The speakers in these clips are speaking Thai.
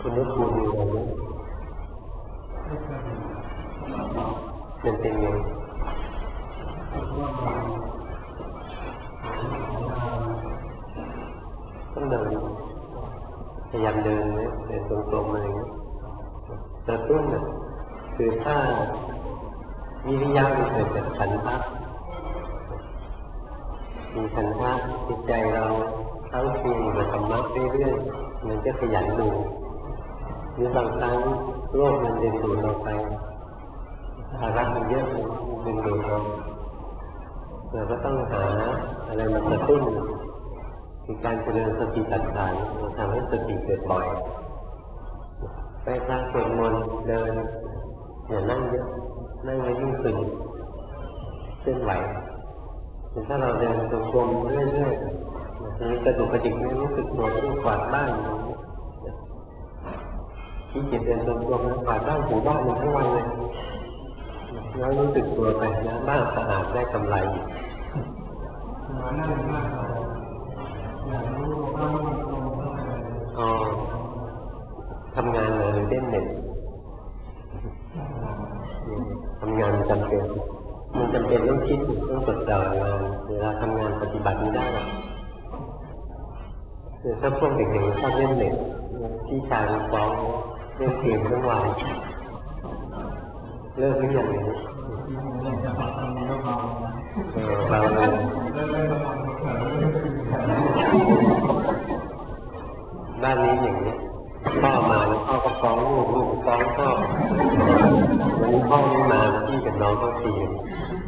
คุณนุชคุณมีอะไรไหมมันเป็นยังต้องเดินพยายามเดินนะเดินตรงๆอะไรอย่างนี้กระตุ้นนะคือถ้าวิริยะมันเกิดจากฉันทะมีฉันทะจิตใจเราเข้าเพียงอยู่กับธรรมะเรื่อยๆมันจะขยันดูหรือบางครั้งโลกมันดึงดูดเราไปภาระมันเยอะดึงดูดเราก็ต้องหาอะไรมากระตุ้นคือการเจริญสติปัฏฐานทำให้สติเกิดบ่อยไปทางสวดมนต์เดินอย่านั่งเยอะนั่งแล้วยิ่งตึงเคลื่อนไหวแต่ถ้าเราเดินตรงๆเรื่อยๆมีกระดูกกระดิกไม่รู้สึกตัวที่กวาดบ้านที่จิตเดินตรงๆกวาดบ้านถูบ้านมันทั้งวันเลยแล้วรู้สึกตัวไปนะบ้านสะอาดได้กำไรอ๋อทำงานเลยเล่นเน็ตทำงานจำเป็นมันจำเป็นต้องคิดต้องจดจ่องานเวลาทำงานปฏิบัติไม่ได้คือถ้าพวกเด็กๆชอบเล่นเน็ตพี่ชายฟ้องเล่นเกมทั้งวันเลิกหรือยังเนี่ยเราบ้านนี้อย่างนี้พ่อมาแล้วพ่อก็ฟ้องลูกฟ้องพ่อวันนี้พ่อไม่มาพี่กับน้องก็ตีกัน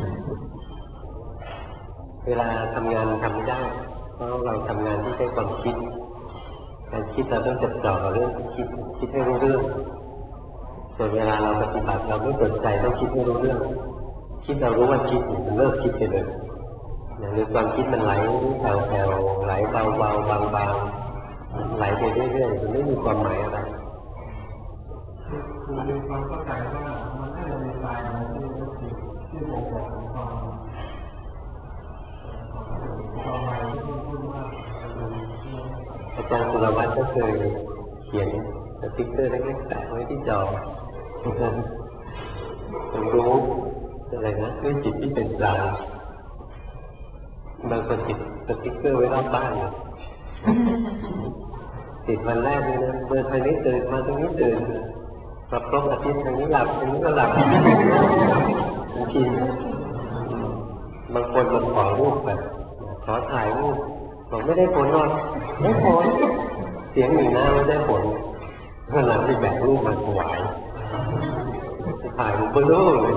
เวลาทำงานทำไม่ได้เพราะเราทำงานที่ใช้ความคิดการคิดเราต้องจดจ่อกับเรื่องคิดให้รู้เรื่องส่วนเวลาเราปฏิบัติเราไม่สนใจต้องคิดให้รู้เรื่องคิดเรารู้ว่าคิดมันเลิกคิดไปเลยหรือความคิดมันไหลแผ่วๆไหลเบาๆบางๆไหลไปเรื่อยๆมันไม่มีความหมายอะไรคือมีความเข้าใจว่ามันไม่ได้มีตายอะไรที่ผมบอกความหมายที่พูดว่าอาจารย์สุรวัตรก็เคยเขียนสติ๊กเกอร์เล็กๆแปะไว้ที่จอผมรู้อะไรนะด้วยจิตที่เป็นกลางบางคนติดสติ๊กเกอร์ไว้รอบบ้านติดวันแรกเลยนะเมื่อทางนี้ตื่นมาทางนี้ตื่นพอครบอาทิตย์ทางนี้หลับทางนี้ก็หลับบางทีบางคนมาขอรูปแบบขอถ่ายรูปบอกไม่ได้ผลหรอกไม่ผลเสียงหนึ่งหน้าไม่ได้ผลเมื่อหลังไปแบกรูปมาถวายถ่ายมันก็โล่เลย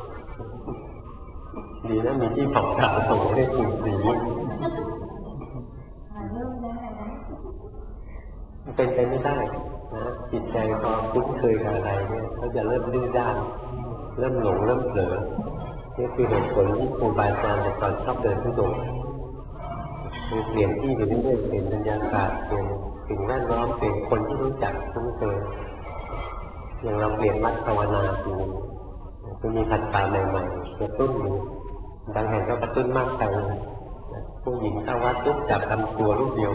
ดีนะมีที่ผ่องถ่ายส่งให้คุณสีเป็นไปไม่ได้นะจิตใจพอคุ้นเคยกับอะไรเนี่ยเขาจะเริ่มดื้อด้านเริ่มหลงเริ่มเผลอนี่คือเหตุผลที่ครูบาอาจารย์แต่ก่อนชอบเดินทุดงค์คือเปลี่ยนที่ไปเรื่อยๆเปลี่ยนบรรยากาศเปลี่ยนสิ่งแวดล้อมเปลี่ยนคนที่รู้จักคุ้นเคยอย่างเราเปลี่ยนวัดภาวนาทีนึงก็มีพันตาใหม่ๆกระตุ้นอยู่บางแห่งก็กระตุ้นมากไปผู้หญิงเข้าวัดปุ๊บจับทำตัวรูปเดียว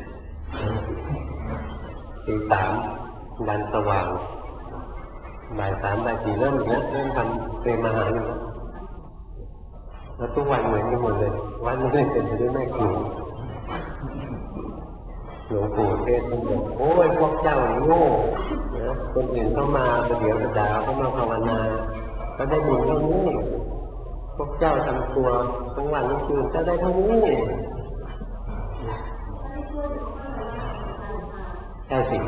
ตีสามดันสว่างบ่ายสามบ่ายสี่เริ่มทำเตรียมอาหารอยู่แล้วทุกวันเหมือนกันหมดเลยวันนี้เป็นไปด้วยแม่ครูหลวงปู่เทศน์ท่านบอกโอ้ยพวกเจ้าโง่นะคนอื่นเข้ามาประเดี๋ยวประดาเข้ามาภาวนาก็ได้บุญเท่านี้พวกเจ้าทำตัวทั้งวันทั้งคืนจะได้เท่านี้ใช่สิ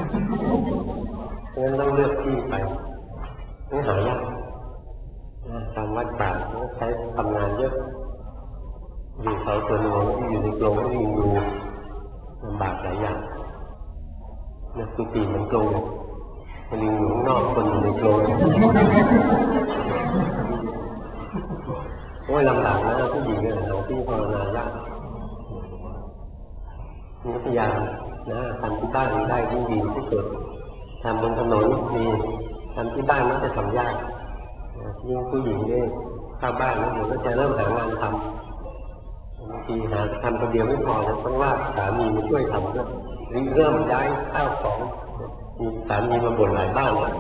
งั้นต้องเลือกที่ไปไม่หายากทำวัดป่าใช้ทำงานเยอะอยู่เขาสวนหลวงอยู่ในกรงที่ดูลำบากหลายอย่างนักกุฏิมันกรงลิงอยู่ข้างนอกคนอยู่ในกรงโอ้ยลำบากนะผู้หญิงเนี่ยเราที่ภาวนายากนี่พยายามนะทำที่บ้านได้ยิ่งดีที่สุดทำบนถนนมีทำที่บ้านมันจะทำยากยิ่งผู้หญิงเนี่ยเข้าบ้านแล้วเดี๋ยวก็จะเริ่มหางานทำบางทีหาทำคนเดียวไม่พอต้องว่าสามีมาช่วยทำด้วยเริ่มย้ายข้าวของมีสามีมาบ่นหลายบ้านแล้ว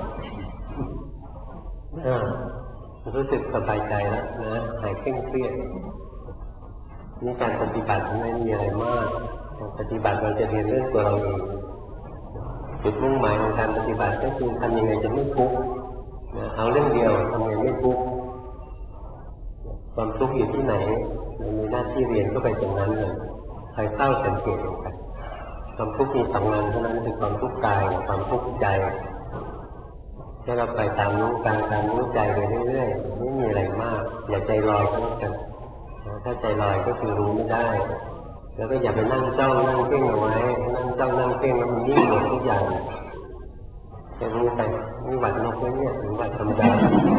รู้สึกสบายใจแล้วนะหายเคร่งเครียดนี่การปฏิบัติไม่มีอะไรมากการปฏิบัติเราจะเรียนเรื่องตัวเราเองจุดมุ่งหมายของการปฏิบัติก็คือทำยังไงจะไม่ทุกข์เอาเรื่องเดียวทำยังไงไม่ทุกข์ความทุกข์อยู่ที่ไหนเรามีหน้าที่เรียนก็ไปตรงนั้นเลยคอยเฝ้าสังเกตลงไปความทุกข์มีสองงานเท่านั้นคือความทุกข์กายกับความทุกข์ใจให้เราไปตามรู้กายตามรู้ใจไปเรื่อยๆไม่มีอะไรมากอย่าใจลอยก็แล้วกันถ้าใจลอยก็คือรู้ไม่ได้แล้วก็อย่าไปนั่งจ้องนั่งเพ่งเอาไว้นั่งจ้องนั่งเพ่งแล้วมันยิ่งหมดทุกอย่างจะรู้ไปนี่หวัดนกเนี่ยหรือหวัดธรรมดา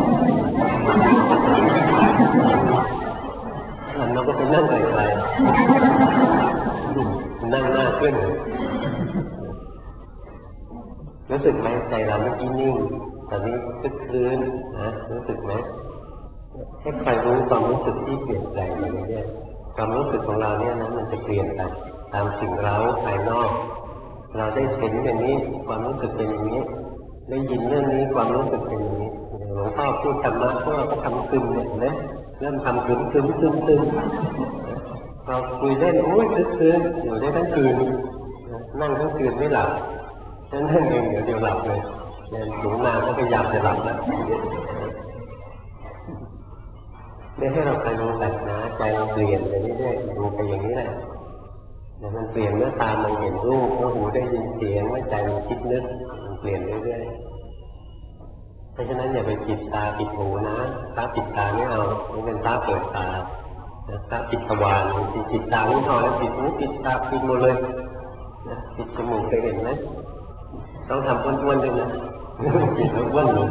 เราก็ไปนั่งไกลๆนั่งหน้าขึ้นรู้สึกไหมใจเราเมื่อกี้นิ่งตอนนี้คึกคืนนะรู้สึกไหมให้ใครรู้ความรู้สึกที่เปลี่ยนแปลงไปเรื่อยๆความรู้สึกของเราเนี่ยนะมันจะเปลี่ยนไปตามสิ่งเร้าภายนอกเราได้เห็นอย่างนี้ความรู้สึกเป็นอย่างนี้ได้ยินเรื่องนี้ความรู้สึกเป็นอย่างนี้หลวงพ่อพูดธรรมะพวกเราก็ทำซึมเนี่ยนะเริ่มทำซึมเราคุยเล่นอุ้ยคึกคืนอยู่ได้ทั้งคืนนั่งทั้งคืนไม่หลับนั่นเองเดี๋ยวหลับเลยหลวงนาก็พยายามจะหลับแล้วได้ให้เราไปรู้แบบนะใจเราเปลี่ยนไปเรื่อยๆดูไปอย่างนี้แหละมันเปลี่ยนเมื่อตามันเห็นรูปเมื่อหูได้ยินเสียงเมื่อใจมันคิดนึกมันเปลี่ยนเรื่อยๆเพราะฉะนั้นอย่าไปปิดตาปิดหูนะตาปิดตาไม่เอานี่เป็นตาเปิดตาตาปิดทวารปิดตาไม่พอแล้วปิดหูปิดตาปิดหมดเลยปิดจมูกเคยเห็นไหมต้องทำอ้วนๆด้วยนะปิดแล้วอ้วนเลย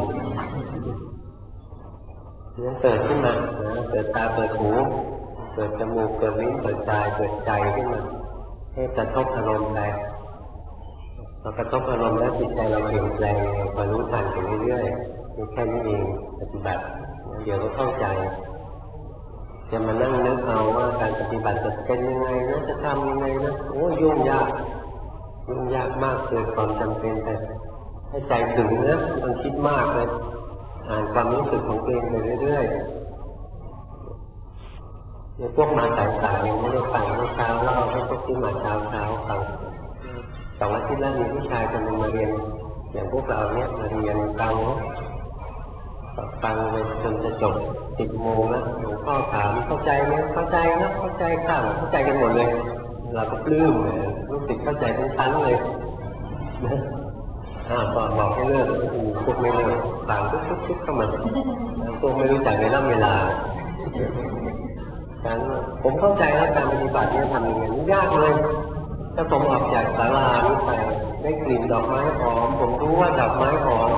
เนี่ยเปิดขึ้นมาเปิดตาเปิดหูเปิดจมูกเปิดลิ้นเปิดใจเปิดใจขึ้นมาให้กระทบอารมณ์ไปพอกระทบอารมณ์แล้วจิตใจเราเปลี่ยนแปลงพอรู้ทันไปเรื่อยๆแค่นี้เองปฏิบัติเดี๋ยวก็เข้าใจจะมานั่งนึกเอาว่าการปฏิบัติจะเป็นยังไงนะจะทำยังไงนะโอ้ยุ่งยากมากเกินความจำเป็นแต่ให้ใจถึงนะต้องคิดมากเลยอ่านความรู้สึกของตัวเองไปเรื่อยๆเนี่ยพวกมาสายๆไม่ได้ฟังเมื่อเช้าเล่าให้พวกที่มาเช้าฟัง2 อาทิตย์แล้วมีผู้ชายคนหนึ่งมาเรียนอย่างพวกเราเนี่ยมาเรียนฟังไปจนจะจบ10 โมงแล้วหลวงพ่อถามเข้าใจไหมเข้าใจนะเข้าใจค่ะเข้าใจกันหมดเลยเราก็ปลื้มเลยรู้สึกเข้าใจทั้งชั้นเลยบอกให้เลิกพวกไม่เลิกต่างทุกเข้ามาพวกไม่รู้จักเวลาการผมเข้าใจแล้วการปฏิบัติเนี่ยทำยังไงยากเลยถ้าผมออกจากศาลานี้ไปได้กลิ่นดอกไม้หอมผมรู้ว่าดอกไม้หอม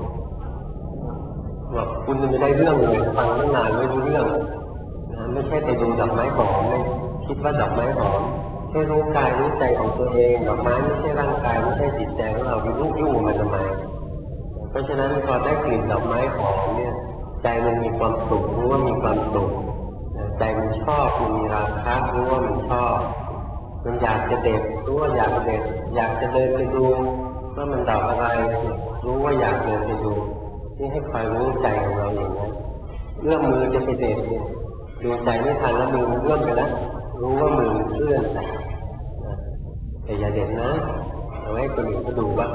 บอกคุณจะไม่ได้เรื่องเลยฟังตั้งนานไม่รู้เรื่องไม่ใช่ไปดูดอกไม้หอมเลยคิดว่าดอกไม้หอมให้รู้กายรู้ใจของตัวเองดอกไม้ไม่ใช่ร่างกายไม่ใช่จิตใจของเราไปยุ่งมันทำไมเพราะฉะนั้นพอได้กลิ่นดอกไม้หอมเนี่ยใจมันมีความสุขรู้ว่ามีความสุขใจมันชอบมันมีราคะรู้ว่ามันชอบมันอยากจะเด็ดรู้ว่าอยากเด็ดอยากจะเดินไปดูว่ามันดอกอะไรรู้ว่าอยากเดินไปดูนี่ให้คอยรู้ใจของเราอย่างนั้นเอื้อมมือจะไปเด็ดดูใจไม่ทันแล้วมือมันเอื้อมไปแล้วรู้ว่ามือเคลื่อนแต่อย่าเด็ดนะเอาไว้คนอื่นก็ดูบ้าง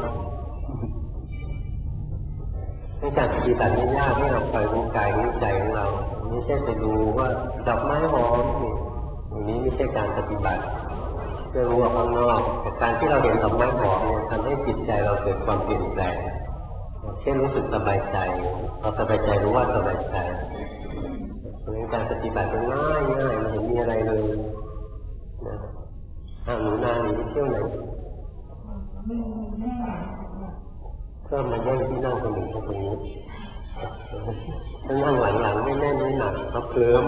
ในการปฏิบัติไม่ยากให้เราคอยรู้กายรู้ใจของเราไม่ใช่ไปดูว่าดอกไม้หอมอย่างนี้ไม่ใช่การปฏิบัติเพื่อรู้ว่าข้างนอกแต่การที่เราเห็นดอกไม้หอมเนี่ยทำให้จิตใจเราเกิดความเปลี่ยนแปลงเช่นรู้สึกสบายใจพอสบายใจรู้ว่าสบายใจการปฏิบัติมันง่ายมันเห็นมีอะไรเลยหนูนาหนีเที่ยวไหนเพิ่มมาแย่งที่นั่งคนหนึ่งตรงนี้ถ้านั่งหลังไม่แน่นไม่หนักเขาเคลิ้ม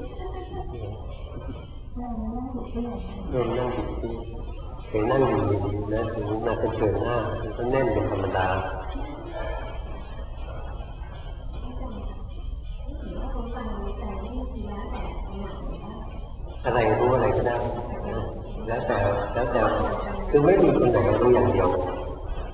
นั่งผิดที่เคยนั่งอยู่ดีๆนะถึงมาจะเชิญหน้าก็แน่นเป็นธรรมดาอะไรรู้อะไรก็ได้แล้วแต่คือไม่มีคนไหนรู้อย่างเดียว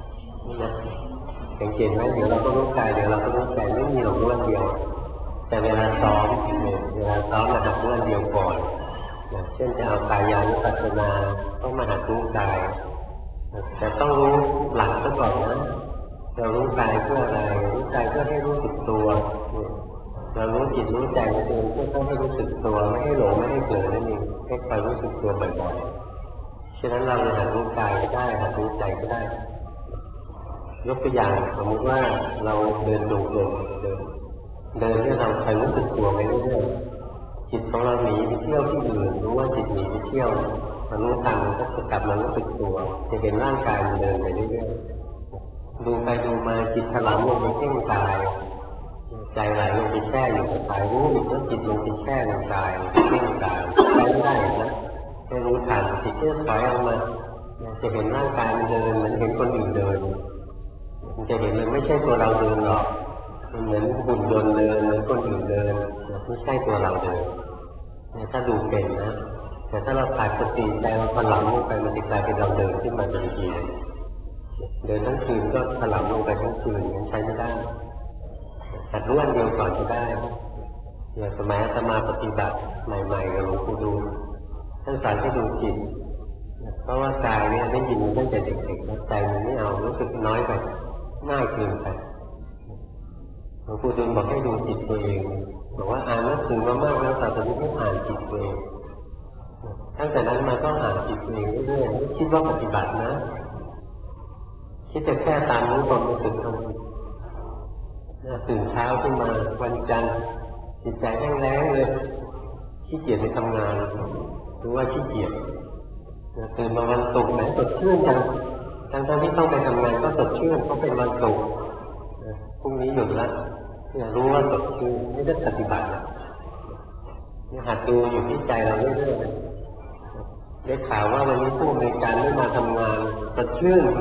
นะสังเกตไหมเดี๋ยวเราก็รู้กายเดี๋ยวเราก็รู้ใจไม่มีหรอกรู้อันเดียวแต่เวลาซ้อมมาหัดรู้อันเดียวก่อนเช่นจะเอากายานุปัสสนาต้องมาหัดรู้กายแต่ต้องรู้หลักซะก่อนนะเรารู้กายเพื่ออะไรรู้กายเพื่อให้รู้สึกตัวเรารู้จิตรู้ใจเองเพื่อต้องให้รู้สึกตัวไม่ให้หลงไม่ให้เผลอนั่นเองให้คอยรู้สึกตัวบ่อยๆฉะนั้นเราจะหัดรู้กายก็ได้หัดรู้ใจก็ได้ยกตัวอย่างสมมติว่าเราเดินจงกรมเดินเนี่ยเราคอยรู้สึกตัวไปเรื่อยๆจิตของเราหนีไปเที่ยวที่อื่นรู้ว่าจิตหนีไปเที่ยวมารู้ทันก็จะกลับมารู้สึกตัวจะเห็นร่างกายมันเดินไปเรื่อยๆดูไปดูมาจิตถลำลงไปเพ่งกายใจไหลลงไปแช่อยู่กับกายรู้อีกว่าจิตลงไปแช่ในกายเพ่งกายใช้ไม่ได้นะให้รู้ทันจิตเลื่อนถอยออกมาจะเห็นร่างกายมันเดินเหมือนเห็นคนอื่นเดินมันจะเห็นมันไม่ใช่ตัวเราเดินหรอกมันเหมือนหุ่นยนต์เดินเหมือนคนอื่นเดินไม่ใช่ตัวเราเดินถ้าดูเป็นนะแต่ถ้าเราขาดสติใจเราถลำลงไปมันจะกลายเป็นเราเดินขึ้นมาทันทีเดินทั้งคืนก็ถลำลงไปทั้งคืนยังใช้ไม่ได้หัดรู้อันเดียวก่อนก็ได้อย่างสมัยอาตมาปฏิบัติใหม่ๆกับหลวงปู่ดูท่านสอนให้ดูจิตเพราะว่ากายเนี่ยได้ยินตั้งแต่เด็กๆแล้วใจมันไม่เอารู้สึกน้อยไปง่ายเกินไปหลวงปู่ดูบอกให้ดูจิตตัวเองบอกว่าอ่านหนังสือมามากแล้วแต่ตอนนี้ไม่อ่านจิตตัวเองตั้งแต่นั้นมาต้องอ่านจิตตัวเองเรื่อยๆไม่คิดว่าปฏิบัตินะคิดจะแค่ตามรู้ความรู้สึกเท่านั้นตื่นเช้าขึ้นมาวันจันทร์จิตใจแห้งแล้งเลยขี้เกียจไปทำงานหรือว่าขี้เกียจตื่นมาวันศุกร์ไหนสดชื่นจังทั้งที่ต้องไปทำงานก็สดชื่นเพราะเป็นวันศุกร์พรุ่งนี้หยุดแล้วรู้ว่าสดชื่นไม่ได้ปฏิบัตินี่หัดดูอยู่ที่ใจเราเรื่อยๆได้ข่าวว่าวันนี้ผู้อำนวยการไม่มาทำงานสดชื่น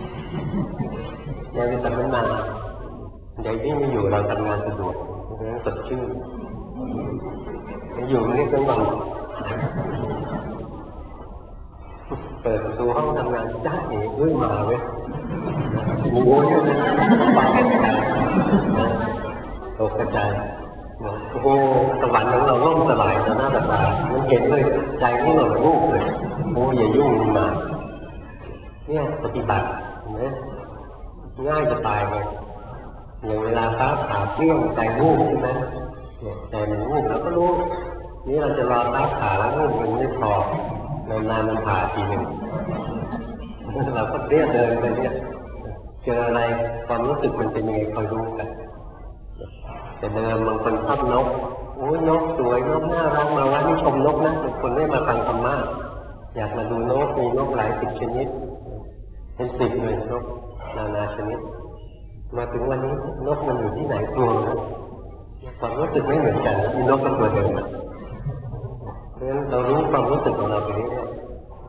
ยังเป็นสัมมนาใจที่ไม่อยู่เราทำงานสะดวกเพราะฉะนั้นสดชื่นอยู่นี่ก็วันเปิดประตูห้องทำงานจ้าเอ๋เพิ่งมาเว้ยโอ้โหเนี่ยนะปากกระจายตกกระจายโอ้โหสวรรค์ของเราล่มสลายต่อหน้าต่อตามันเห็นเลยใจที่หล่นรูปเลยโอ้อย่ายุ่งมาเนี่ยปฏิบัตินะง่ายจะตายเลยอย่างเวลาฟ้าผ่าเปรี้ยงใจรูปใช่ไหมใจมันรูปแล้วก็รู้นี่เราจะรอฟ้าผ่าแล้วรูปมันไม่พอนานๆมันผ่าทีหนึ่งเราก็เรียกเดินไปเนี่ยเจออะไรความรู้สึกมันเป็นยังไงคอยรู้กันแต่เดิมบางคนชอบนกโอ้ยนกสวยนกน่ารักมาว่านี่ชมนกนะบางคนไม่มาฟังธรรมะอยากมาดูนกมีนกหลายสิบชนิดเป็น10เลยนกนานาชนิดมาถึงวันนี้นกมันอยู่ที่ไหนกลัวนะความรู้สึกไม่เหมือนกันมีนกเป็นตัวเดิมเพราะฉะนั้นเรารู้ความรู้สึกของเราไปเรื่อย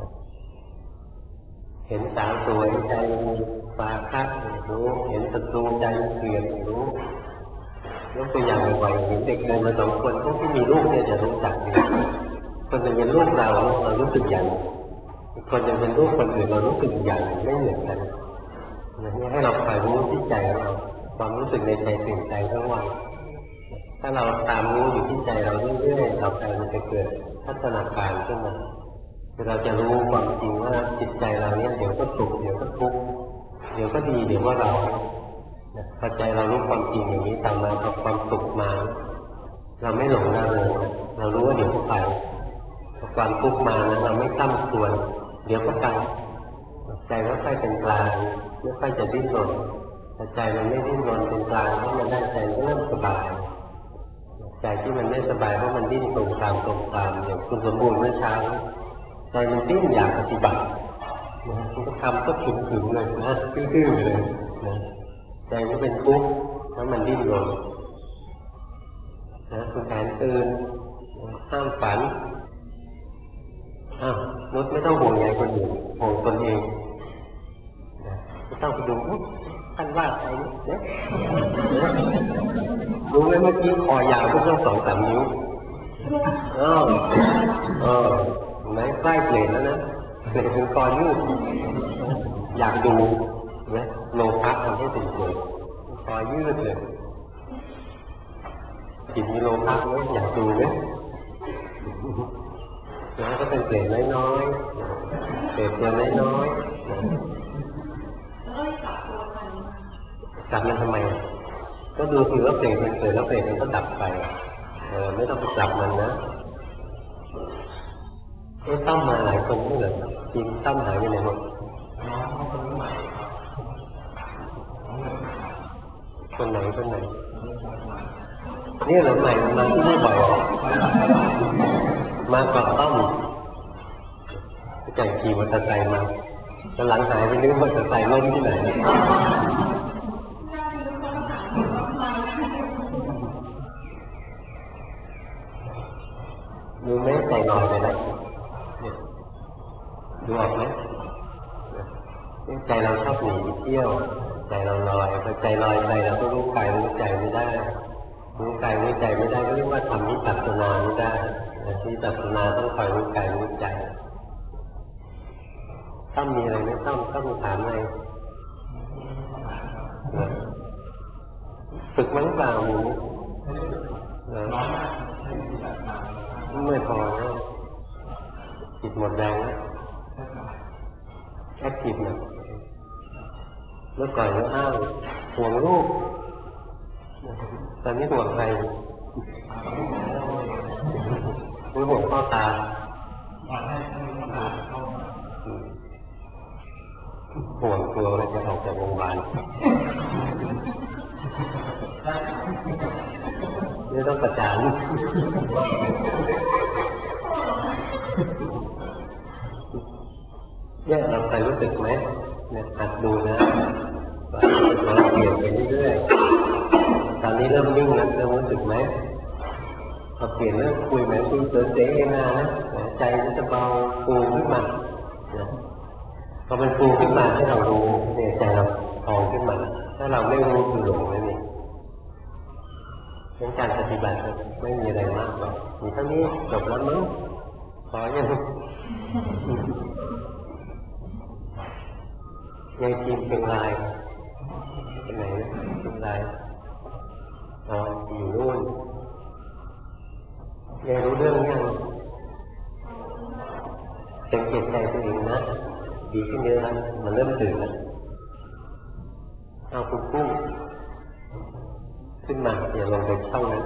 ๆเห็นสาวสวยใจมีปาคะรู้เห็นศัตรูใจเกลียดรู้ยกตัวอย่างบ่อยๆเห็นเด็กเดินมา2 คนพวกที่มีลูกเนี่ยจะรู้จักดีคนจะเป็นลูกเรารู้สึกอย่างคนจะเป็นลูกคนอื่นเรารู้สึกอย่างไม่เหมือนกันนี่ให้เราคอยรู้ที่ใจของเราความรู้สึกในใจตื่นใจทั้งวันถ้าเราตามรู้อยู่ที่ใจเราเรื่อยๆเราใจมันจะเกิดพัฒนาการขึ้นมาคือเราจะรู้ความจริงว่าจิตใจเราเนี่ยเดี๋ยวก็สุขเดี๋ยวก็ทุกข์เดี๋ยวก็ดีเดี๋ยวก็เราพอใจเรารู้ความจริงอย่างนี้ต่อมาพอความสุขมาเราไม่หลงระเริงเรารู้ว่าเดี๋ยวก็ไปพอความทุกข์มานะเราไม่ตั้มควรเดี๋ยวก็ไปใจก็ค่อยเป็นกลางไม่ค่อยจะดิ้นรนแต่ใจมันไม่ดิ้นรนเป็นกลางเพราะมันได้ใจเริ่มสบายใจที่มันไม่สบายเพราะมันดิ้นตรงตามอย่างคุณสมบูรณ์เมื่อเช้าใจมันดิ้นอยากปฏิบัติคุณก็ทำก็ถึงเลยนะดื้อๆเลยนะใจมันเป็นทุกข์แล้วมันดิ้นรนนะคุณแทนตื่นห้ามฝันนุชไม่ต้องห่วงใยคนอื่นห่วงตนเองไม่ต้องไปดูท่านว่าใครเนี่ยรู้ไหมเมื่อกี้คอยาวก็ต้อง2-3 นิ้วไหนใกล้เปลี่ยนแล้วนะเปลี่ยนเป็นคอยืดอยากดูนะโลภะทำให้เป็นเปรตคอยยืดเลยจิตมีโลภะไหมอยากดูไหมแล้วก็เป็นเปรตน้อยๆเปรตตัวน้อยๆจับมันทำไมก็ดูสิว่าเปรตมันเกิดแล้วเปรตมันก็ดับไปไม่ต้องไปจับมันนะตั้มมาหลายคนนี่เหรอจริงตั้มหายไปไหนหมดคนไหนนี่เหรอใหม่มาที่นี่บ่อยมาก่อนตั้มใจขี่มอเตอร์ไซค์มาแล้วหลังหายไปนึกมอเตอร์ไซค์ล้มที่ไหนดูไหมใจลอยไปไหนดูออกไหมใจเราชอบหนีเที่ยวใจเราลอยพอใจลอยไปเราก็รู้กายรู้ใจไม่ได้รู้กายรู้ใจไม่ได้ก็เรียกว่าทำวิปัสสนาไม่ได้วิปัสสนาต้องคอยรู้กายรู้ใจต้องมีอะไรไหมต้องถามอะไรฝึกมั้งเปล่าหนูไม่พอนะจิตหมดแรงนะแอคทีฟนะเมื่อก่อนอ้าวห่วงลูกตอนนี้ห่วงใครห่วงพ่อตาห่วงตัวเราจะออกจากโรงพยาบาลนี่ต้องประจานเนี่ยเราไปรู้สึกไหมเนี่ยหัดดูนะเราเปลี่ยนไปเรื่อยๆตอนนี้เริ่มนิ่งแล้วเริ่มรู้สึกไหมพอเปลี่ยนเริ่มคุยเหมือนคุยเฉยๆนะใจมันจะเบาฟูขึ้นมาพอมันฟูขึ้นมาให้เรารู้เนี่ยใจเราพองขึ้นมาถ้าเราไม่รู้คือหลงนั่นเองงั้นการปฏิบัติไม่มีอะไรมากหรอกมีเท่านี้จบแล้วมั้งขอยังทีมเป็นลายเป็นไหนนะเป็นลายอยู่นู่นยังรู้เรื่องยังสังเกตใจตัวเองนะดีขึ้นเยอะแล้วมันเริ่มตื่นแล้วเอาคุณกุ้งขึ้นมาอย่าลงไปช่องนั้น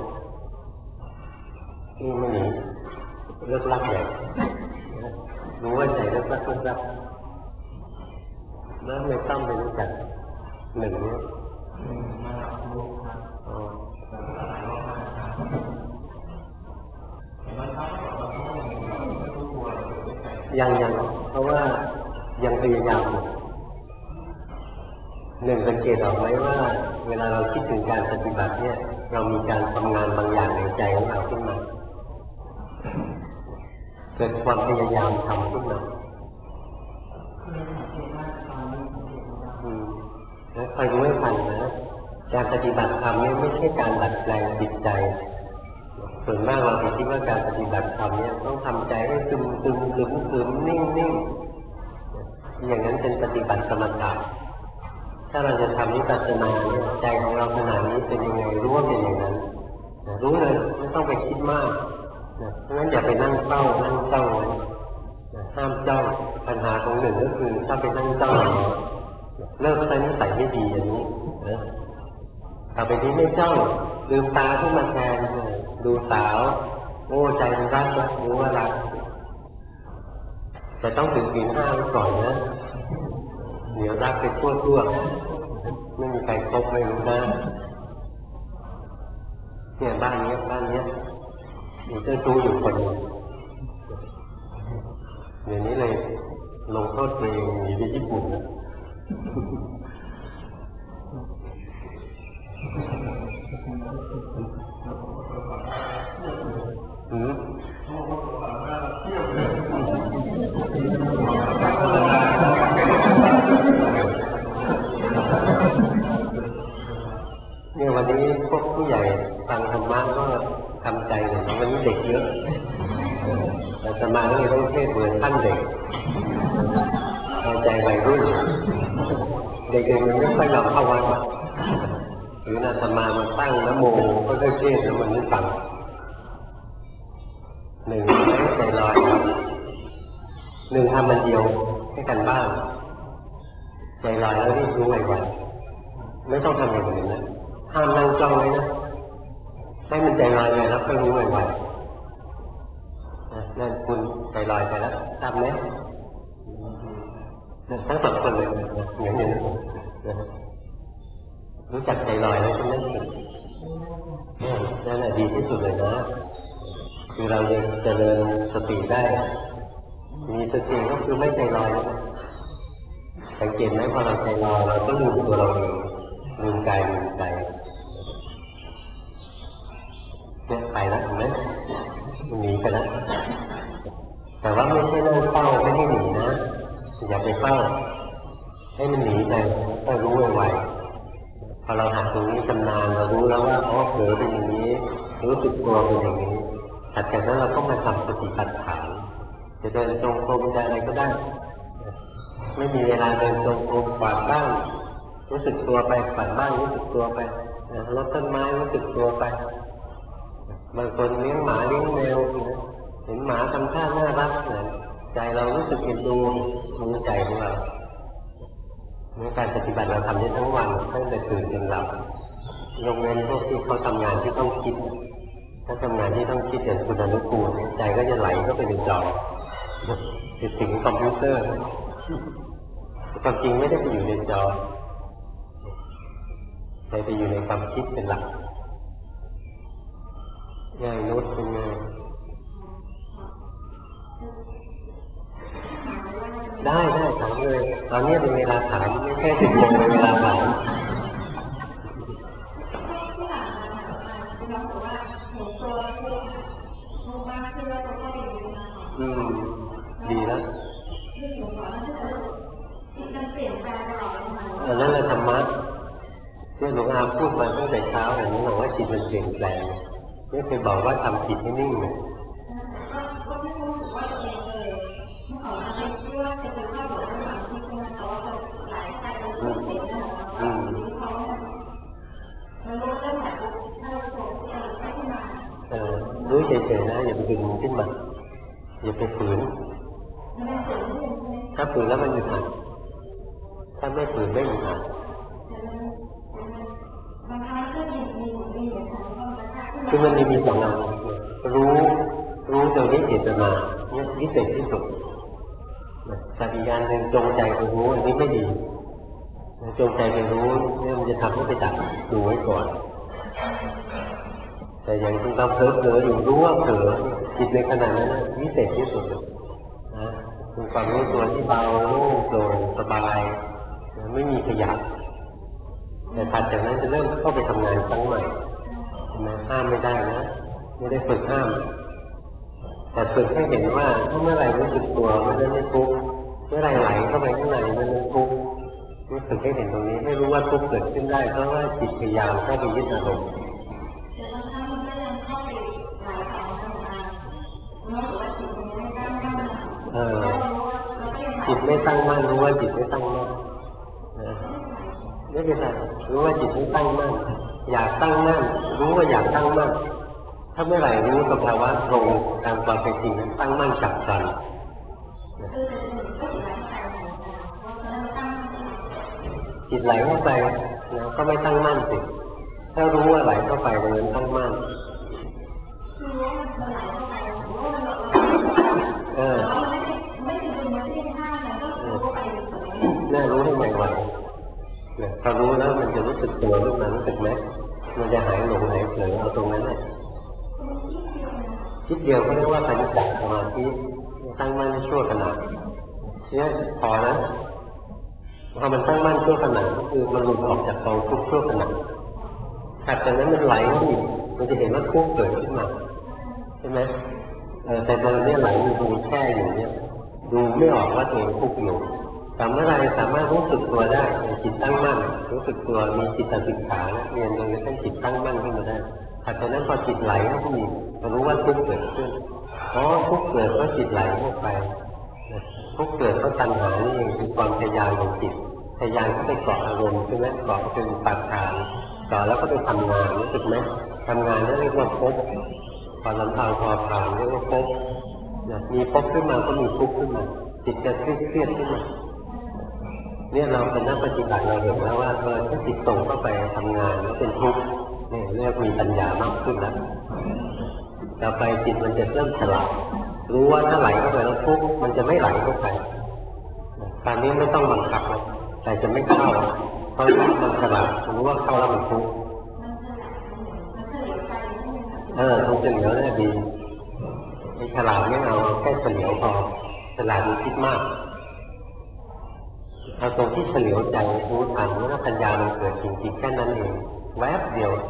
นี่ไม่หนีเลิกลักใหญ่รู้ว่าใจเลิกลักแล้วไม่ต้องไปรู้จักหนึ่งเนี่ยยังเพราะว่ายังพยายามหนึ่งสังเกตออกไหมว่าเวลาเราคิดถึงการปฏิบัติเนี่ยเรามีการทำงานบางอย่างในใจของเราขึ้นมาเกิดความพยายามทำขึ้นมาแล้วคอยรู้ให้ทันนะการปฏิบัติธรรมเนี่ยไม่ใช่การดัดแปลงจิตใจส่วนมากเราคิดว่าการปฏิบัติธรรมเนี่ยต้องทำใจให้ซึมนิ่งอย่างนั้นเป็นปฏิบัติสมถะถ้าเราจะทำวิปัสสนาเนี่ยใจของเราขณะนี้เป็นยังไงรู้ว่าเป็นอย่างนั้นรู้เลยไม่ต้องไปคิดมากเพราะงั้นอย่าไปนั่งเฝ้าห้ามจ้องปัญหาของหนึ่งก็คือถ้าไปนั่งจ้องเลิกใช้นิสัยไม่ดีอย่างนี้ต่อไปนี้ไม่จ้องลืมตาขึ้นมาแทนดูสาวโอ้ใจมันรักรู้ว่ารักแต่ต้องถึงศีล 5ไว้ก่อนนะเดี๋ยวรักไปทั่วไม่มีใครคบไม่รู้นะเนี่ยบ้านนี้มีเจ้าชู้อยู่คนเดี๋ยวนี้เลยลงโทษตัวเองหนีไปญี่ปุ่นนะเนี่ยวันนี้พวกผู้ใหญ่ฟังธรรมะก็ทำใจเลยวันนี้เด็กเยอะแต่สมาธิต้องเทศเหมือนท่านเด็กเอาใจวัยรุ่นเด็กๆมันไม่ค่อยยอมเข้าวัดหรืออาตมามันตั้งนะโมก็ได้เทศแล้วมันไม่ฟังหนึ่งไม่ใจลอยครับหนึ่งทำมันเดียวให้กันบ้างใจลอยแล้วรีบรู้ไวๆไม่ต้องทำอย่างอื่นนะห้ามนั่งจ้องไว้นะให้มันใจลอยไปแล้วก็รู้ไวๆนั่นคุณใจลอยไปแล้วทราบไหมทั้งสองคนเลยเหมือนอย่างนี้รู้จักใจลอยแล้วใช่ไหมนั่นแหละดีที่สุดเลยนะคือเราจะเจริญสติได้มีสติก็คือไม่ใจลอยสังเกตไหมพอเราใจลอยเราก็ลืมตัวเราเองลืมกายลืมใจเนี่ยไปแล้วเห็นไหมมันหนีไปแล้วแต่ว่าไม่ใช่นั่งเฝ้าไม่ให้หนีนะอย่าไปเฝ้าให้มันหนีไปก็รู้ไวๆพอเราหัดตรงนี้ชำนาญเรารู้แล้วว่าอ๋อเผลอเป็นอย่างนี้รู้สึกตัวเป็นอย่างนี้ถัดจากนั้นเราก็มาทำสติปัฏฐานจะเดินจงกรมจะอะไรก็ได้ไม่มีเวลาเดินจงกรมกวาดบ้านรู้สึกตัวไปกวาดบ้านรู้สึกตัวไปรดต้นไม้รู้สึกตัวไปบางคนเลี้ยงหมาเลี้ยงแมวเห็นหมาทำท่าน่ารักใจเรารู้สึกเอ็นดูรู้ใจของเราในการปฏิบัติเราทำได้ทั้งวันตั้งแต่ตื่นจนหลับยกเว้นพวกที่เขาทำงานที่ต้องคิดถ้าทำงานที่ต้องคิดอย่างคุณอนุกูลใจก็จะไหลเข้าไปในจอติดถึงคอมพิวเตอร์ความจริงไม่ได้ไปอยู่ในจอใจไปอยู่ในความคิดเป็นหลักง่ายนุชเป็นไงได้ถามเลยตอนนี้เป็นเวลาถามไม่ใช่10 โมงเป็นเวลาถามดีแล้วอันนั้นแหละธรรมะที่หลวงอาพูดมาตั้งแต่เช้าอย่างนี้บอกว่าจิตมันเปลี่ยนแปลงไม่เคยบอกว่าทำจิตให้นิ่งเลยรู้เฉยๆนะอย่าไปดึงมันขึ้นมาอย่าไปฝืนถ้าฝืนแล้วมันหยุดหักถ้าไม่ฝืนไม่หยุดหักคือมันมีสองอย่างรู้โดยไม่เจตนาเนี่ยวิเศษที่สุดแต่อีกอย่างหนึ่งจงใจไปรู้อันนี้ไม่ดีจงใจไปรู้เนี่ยมันจะทำให้ไปดักดูไว้ก่อนแต่อย่างที่เราเผลออยู่รู้ว่าเผลอจิตในขณะนั้นวิเศษที่สุดนะคือความรู้ตัวที่เบาโล่งโปร่งสบายไม่มีขยะแต่ถัดจากนั้นจะเริ่มเข้าไปทำงานครั้งใหม่นะห้ามไม่ได้นะไม่ได้ฝึกห้ามแต่ฝึกให้เห็นว่าถ้าเมื่อไหร่รู้สึกตัวมันจะไม่ทุกข์เมื่อไหร่ไหลเข้าไปข้างในมันจะทุกข์ฝึกให้เห็นตรงนี้ให้รู้ว่าทุกข์เกิดขึ้นได้เพราะว่าจิตพยายามเข้าไปยึดอารมณ์จิตไม่ตั้งมั่นรู้ว่าจิตไม่ตั้งมั่นไม่เป็นไรรู้ว่าจิตไม่ตั้งมั่นอยากตั้งมั่นรู้ว่าอยากตั้งมั่นถ้าเมื่อไหร่รู้สภาวะตรงตามความเป็นจริงตั้งมั่นจับกันจิตไหลเข้าไปนะก็ไม่ตั้งมั่นสิถ้ารู้ว่าไหลเข้าไปตรงนั้นตั้งมั่นน่ารู้ให้ไวๆพอรู้แล้วมันจะรู้สึกตัวรู้มันรู้สึกไหมมันจะหายหลงหายเผลอเอาตรงนั้นเลยคิดเดียวก็เรียกว่าปัญจสมาธิตั้งมั่นชั่วขณะเนี่ยพอนะพอมันตั้งมั่นชั่วขณะก็คือมันหลุดออกจากกองทุกข์ชั่วขณะถัดจากนั้นมันไหลอีกมันจะเห็นว่าทุกข์เกิดขึ้นมาใช่ไหมแต่ตอนนี้ไหลดูแช่อยู่เนี่ยดูไม่ออกว่าตัวเองทุกข์อยู่แต่เมื่อไรสามารถรู้สึกตัวได้จิตตั้งมั่นรู้สึกตัวมีจิตศึกษาเรียนตรงนี้ต้องจิตตั้งมั่นขึ้นมาได้ถัดจากนั้นพอจิตไหลเข้าไปอีกรู้ว่าทุกข์เกิดขึ้นทุกข์เกิดเพราะจิตไหลเข้าไปทุกข์เกิดเพราะตัณหานี่เองคือความพยายามของจิตทะยานเข้าไปเกาะอารมณ์ใช่ไหมเกาะเป็นปัจฐานเกาะแล้วก็ไปทำงานรู้สึกไหมทำงานนั่นเรียกว่าภพพอลำพังพอผ่านเรียกว่าภพมีภพขึ้นมาก็มีทุกข์ขึ้นมาจิตจะเครียดขึ้นมาเนี่ยเราเป็นนักปฏิบัติเราเห็นแล้วว่าถ้าจิตตรงเข้าไปทำงานแล้วเป็นทุกข์นี่เรียกมีปัญญามากขึ้นแล้วต่อไปจิตมันจะเริ่มฉลาดรู้ว่าถ้าไหลเข้าไปแล้วทุกข์มันจะไม่ไหลเข้าไปตอนนี้ไม่ต้องบังคับแล้วแต่จะไม่เข้าเพราะมันฉลาดรู้ว่าเข้าแล้วมันทุกข์ตรงเฉลียวเนี่ยดีไอ้ฉลาดไม่เอาแค่เฉลียวพอฉลาดมันคิดมากเอาตรงที่เฉลียวใจรู้ทันว่าปัญญามันเกิดจริงๆแค่นั้นเองแวบเดียว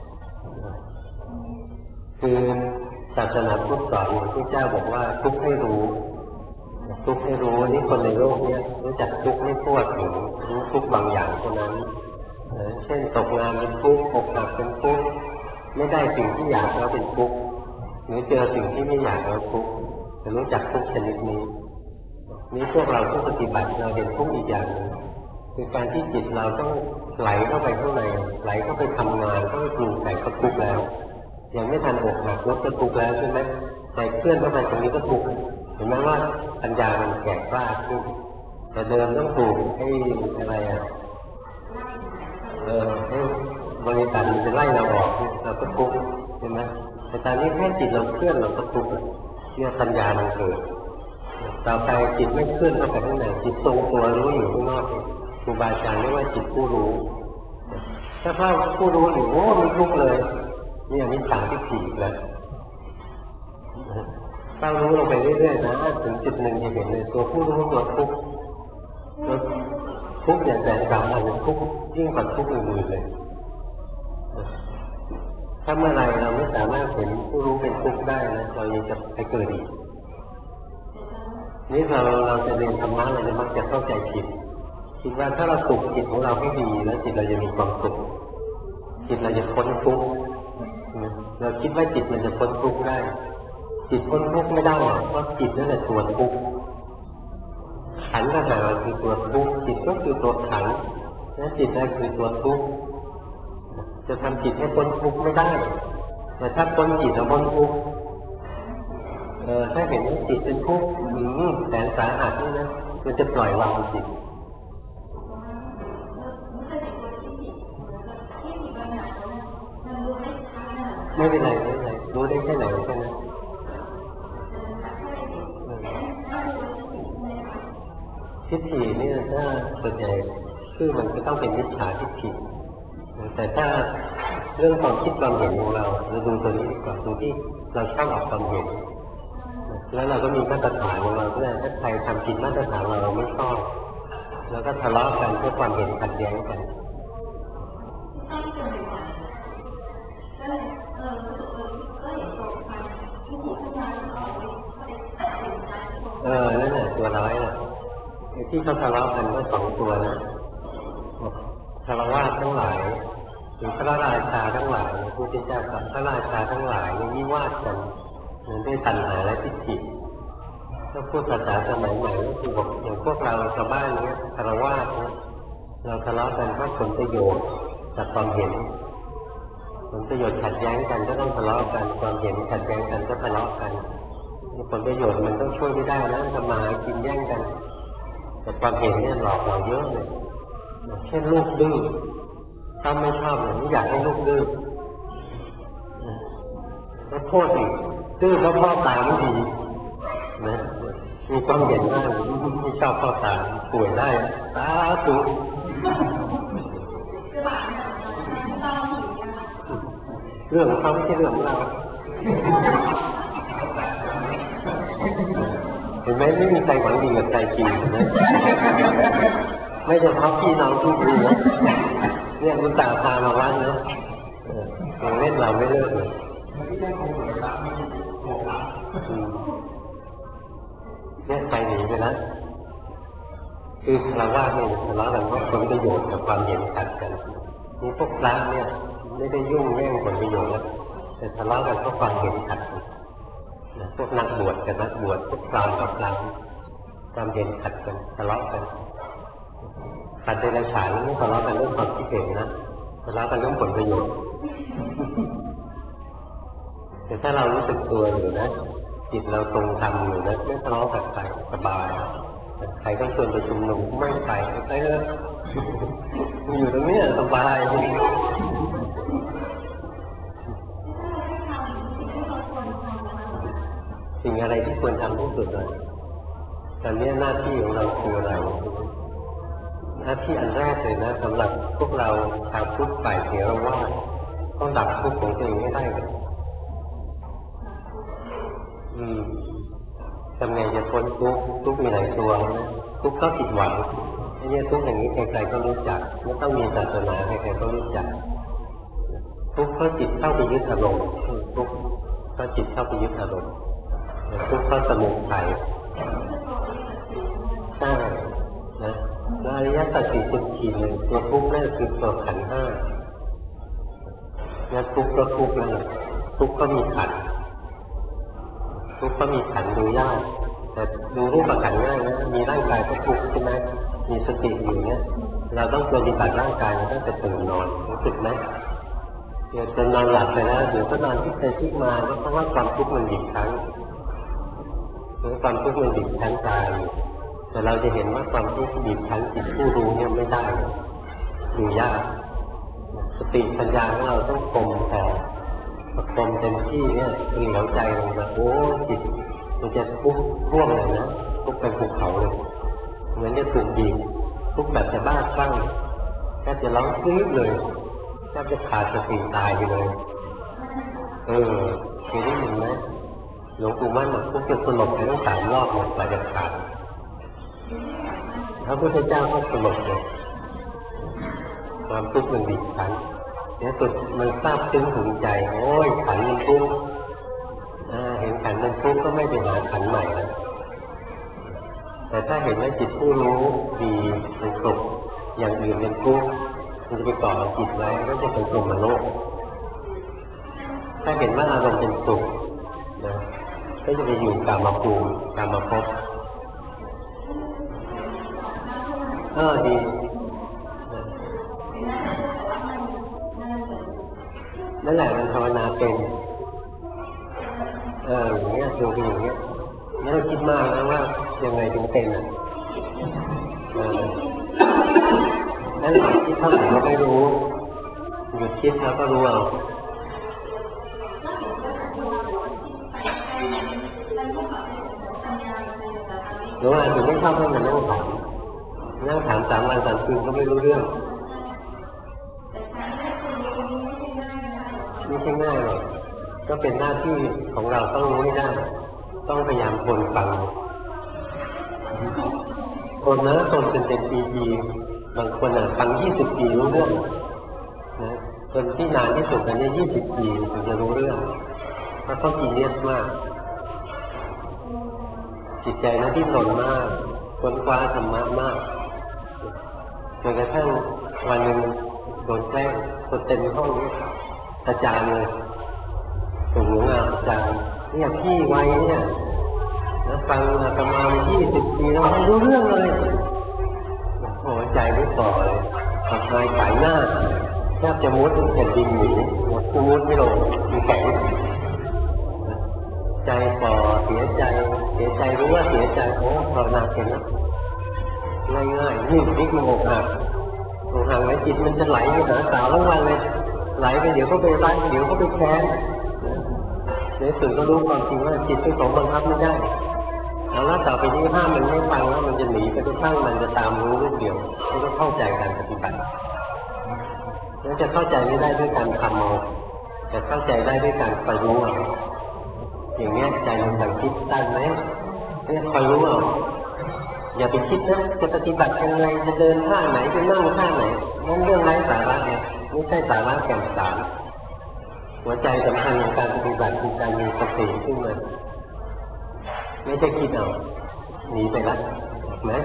คือศาสนาพุทธสอนพระเจ้าบอกว่าทุกข์ให้รู้ทุกข์ให้รู้นี่คนในโลกนี้รู้จักทุกข์ไม่ทั่วถึงรู้ทุกข์บางอย่างเท่านั้นเช่นตกงานเป็นทุกข์อกหักเป็นทุกข์ไม่ได้สิ่งที่อยากแล้วเป็นทุกข์หรือเจอสิ่งที่ไม่อยากแล้วทุกข์จะรู้จักทุกข์ชนิดนี้นี่พวกเราผู้ปฏิบัติเราเห็นทุกข์อีกอย่างนึงคือการที่จิตเราต้องไหลเข้าไปข้างในไหลเข้าไปทำงานเข้าไปปรุงแต่งก็ทุกข์แล้วยังไม่ทันอกหักก็ทุกข์แล้วใช่ไหมใจเคลื่อนเข้าไปตรงนี้ก็ทุกข์เห็นไหมว่าปัญญามันแก่กล้าขึ้นแต่เดิมต้องถูกให้อะไรให้บริษัทมันจะไล่เราออกเราก็ทุกข์ใช่ไหมแต่ตอนนี้แค่จิตเราเคลื่อนเราก็ทุกข์เนี่ยปัญญามันเกิดต่อไปจิตไม่เคลื่อนเข้าไปข้างในจิตทรงตัวรู้อยู่ข้างนอกครูบาอาจารย์เรียกว่าจิตผู้รู้ถ้าเข้าผู้รู้อยู่โอ้มันทุกข์เลยนี่อันนี้สามที่สี่เลยถ้ารู้ลงไปเรื่อยๆนะถึงจุดหนึ่งจะเห็นเลยตัวผู้รู้ตัวทุกข์ทุกข์อย่างแสนสาหัสทุกข์ยิ่งกว่าทุกข์อื่นๆเลยถ้าเมื่อไรเราไม่สามารถเห็นผู้รู้เป็นทุกข์ได้นะเรายังจะไปเกิดอีกนี่เราจะเรียนธรรมะเราจะมักจะเข้าใจผิดคิดว่าถ้าเราฝึกจิตของเราให้ดีแล้วจิตเราจะมีความสุขจิตเราจะพ้นทุกข์เราคิดว่าจิตมันจะพ้นทุกข์ได้จิตพ้นทุกข์ไม่ได้เพราะจิตนั่นแหละตัวทุกข์ขันธ์ก็หาคือตัวทุกข์จิตก็คือตัวขันธ์และจิตนั่นคือตัวทุกข์จะทำจิตให้พ้นทุกข์ไม่ได้แต่ถ้าพ้นจิตแล้วพ้นทุกข์ถ้าเห็นว่าจิตเป็นทุกข์แสนสาหัสนี่นะมันจะปล่อยวางจิตไม่เป็นไรไม่เป็นไรรู้ได้แค่ไหนแค่นั้นทิฏฐินี่ถ้าส่วนใหญ่ชื่อมันก็ต้องเป็นมิจฉาทิฏฐิแต่ถ้าเรื่องความคิดความเห็นของเราดูตัวนี้ดีกว่าดูที่เราชอบออกความเห็นแล้วเราก็มีมาตรฐานของเราด้วยถ้าใครทำผิดมาตรฐานเราไม่ชอบแล้วก็ทะเลาะกันเพื่อความเห็นขัดแย้งกันนั่นแหละตัวร้ายน่ะที่เขาทะเลาะกันก็สองตัวนะคารวะทั้งหลายหรือพระราชาทั้งหลายพระพุทธเจ้าสอนพระราชาทั้งหลายวิวาทกันด้วยตัณหาและทิฏฐิถ้าพูดภาษาสมัยใหม่ก็คือบอกอย่างพวกเราชาวบ้านเนี้ยคารวะเนี่ยเราทะเลาะกันเพราะผลประโยชน์จากความเห็นผลประโยชน์ขัดแย้งกันก็ต้องทะเลาะกันความเห็นขัดแย้งกันก็ทะเลาะกันผลประโยชน์มันต้องช่วยไม่ได้นะทำมาหากินแย่งกันแต่ความเห็นเนี่ยหลอกเราเยอะเลยเช่นลูกดื้อถ้าไม่ชอบไม่อยากให้ลูกดื้อแล้วโทษอีกดื้อเพราะพ่อตาไม่ดีนะมีความเห็นว่าไม่ชอบพ่อตาป่วยได้สาธุเรื่องของเขาไม่ใช่เรื่องของเราเห็นไหมไม่มีใครหวังดีกับใจจริงนะไม่เฉพาะพี่น้องทุกคนนะเนี่ยคุณตาพามาวัดนะยังเล่นเราไม่เลิกเลยเนี่ยใจหนีไปแล้วคือเราว่าเนี่ยทะเลาะกันเพราะผลประโยชน์กับความเห็นขัดกันนี่พวกพระเนี่ยไม่ได้ยุ่งแย่งผลประโยชน์แล้วแต่ทะเลาะกันเพราะความเห็นขัดกันพวกนักบวชกับนักบวชพวกพราหมณ์กับพราหมณ์ความเห็นขัดกันทะเลาะกันสัตว์เดรัจฉานไม่ทะเลาะกันเรื่องความคิดเห็นนะทะเลาะกันเรื่องผลประโยชน์แต่ถ้าเรารู้สึกตัวอยู่นะจิตเราทรงธรรมอยู่นะไม่ทะเลาะกับใครสบายใครก็ชวนไปชุมนุมไม่ไปไปเถอะอยู่ตรงนี้สบายสิ่งอะไรที่ควรทำที่สุดเลยตอนนี้หน้าที่ของเราคืออะไรหน้าที่อันแรกเลยนะสำหรับพวกเราชาวพุทธฝ่ายเถรวาทต้องดับทุกข์ของตัวเองให้ได้เลยทำไงจะพ้นทุกข์ทุกข์มีหลายตัวนะทุกข์ก็ผิดหวังไอ้เนี่ยทุกข์อย่างนี้ใครๆก็รู้จักไม่ต้องมีศาสนาใครๆก็รู้จักทุกข์ก็จิตเข้าไปยึดอารมณ์ทุกข์ก็จิตเข้าไปยึดอารมณ์ทุกข์ก็สมุทัยใช่นะแล้วอริยสัจสี่สุดขีดเลยตัวทุกข์นั่นคือตัวขันธ์ห้างั้นทุกข์ก็ทุกข์แล้วทุกข์ก็มีขันธ์ทุกข์ก็มีขันธ์ดูยากแต่ดูรูปขันธ์ง่ายนะมีร่างกายก็ทุกข์ใช่ไหมมีสติอยู่เนี่ยเราต้องปฏิบัติร่างกายเราต้องจะตื่นนอนรู้สึกไหมเดี๋ยวจะนอนหลับไปแล้วเดี๋ยวก็นอนพลิกไปพลิกมาเพราะว่าความทุกข์มันบีบคั้นหรือความทุกข์มันบีบคั้นกายแต่เราจะเห็นว่าความทุกข์บีบคั้นจิตผู้รู้เนี่ยไม่ได้ดูยากสติปัญญาของเราต้องคมแต่ประคมเต็มที่เนี่ยเหนียวใจลงมาโอ้จิตมันจะทุกข์ท่วมเลยนะทุกข์เป็นภูเขาเลยเหมือนจะถูกบีบทุกข์แบบจะบ้าคลั่งแทบจะร้องกรี๊ดเลยแทบจะขาดสติตายไปเลยเคยได้ยินไหมหลวงปู่มั่นบอกทุกข์จะสลบไปตั้ง3 รอบหมดกว่าจะขาดพระพุทธเจ้าก็สลบเลยความทุกข์มันบีบคั้นเนี่ยสุดมันซาบซึ้งถึงใจโอ้ยขันมันทุกข์เห็นขันมันทุกข์ก็ไม่ไปหาขันใหม่แล้วแต่ถ้าเห็นว่าจิตผู้รู้ดีเป็นสุขอย่างอื่นเป็นทุกข์มันจะไปก่อจิตไว้ก็จะเป็นกลุ่มมโลกถ้าเห็นว่าอารมณ์เป็นสุขนะก็จะไปอยู่กามภูมิกามภพดีนั่นแหละมันภาวนาเป็นอย่างเงี้ยดูดีอย่างเงี้ยไม่ต้องคิดมากนะว่ายังไงถึงเป็นนั่นแหละที่เท่าไหร่เราไม่รู้หยุดคิดแล้วก็รู้เอาหรือว่าถึงไม่ชอบให้มันนั่งถาม3 วัน 3 คืนก็ไม่รู้เรื่องไม่ใช่ง่ายหรอกก็เป็นหน้าที่ของเราต้องรู้ให้ได้ต้องพยายามทนฟังคนนะทนเป็นปีบางคนฟัง20 ปีรู้เรื่องนะคนที่นานที่สุดอันนี้20 ปีถึงจะรู้เรื่องเพราะเขาจีเนียสมากจิตใจนะที่หล่นมากค้นคว้าธรรมะมากจนกระทั่งวันหนึ่งโดนแกล้งคนเต็มห้องนี้อาจารย์เลยส่งหัวงานอาจารย์เนี่ยพี่ไว้เนี่ยแล้วฟังอาตมา20 ปีแล้วไม่รู้เรื่องเลยโอ้ใจไม่ต่อเลยขับไฟสายหน้าแทบจะมุดแผ่นดินหนีมุดไม่ลงมีแข็งใจฝ่อเสียใจรู้ว่าเสียใจโอ้ภาวนาเป็นแล้วง่ายๆนี่มันอกหักไหมจิตมันจะไหลไปหาสาวทั้งวันเลยไหลไปเดี๋ยวก็ไปรักเดี๋ยวก็ไปแค้นในสุดก็รู้ความจริงว่าจิตเป็นของบังคับไม่ได้แล้วต่อไปนี้ห้ามมันไม่ฟังแล้วมันจะหนีไปทุกครั้งมันจะตามรู้ลูกเดียวไม่ต้องเข้าใจการปฏิบัติแล้วจะเข้าใจไม่ได้ด้วยการทำเอาจะเข้าใจได้ด้วยการคอยรู้เอาอย่างเงี้ยใจมันสั่งคิดได้ไหมเนี่ยคอยรู้เอาอย่าไปคิดนะจะปฏิบัติยังไงจะเดินท่าไหนจะนั่งท่าไหนนั่นเรื่องไร้สาระเนี่ยไม่ใช่สาระแก่นสารหัวใจสำคัญในการปฏิบัติคือการมีสติขึ้นมาไม่ใช่คิดเอาหนีไปแล้วนะ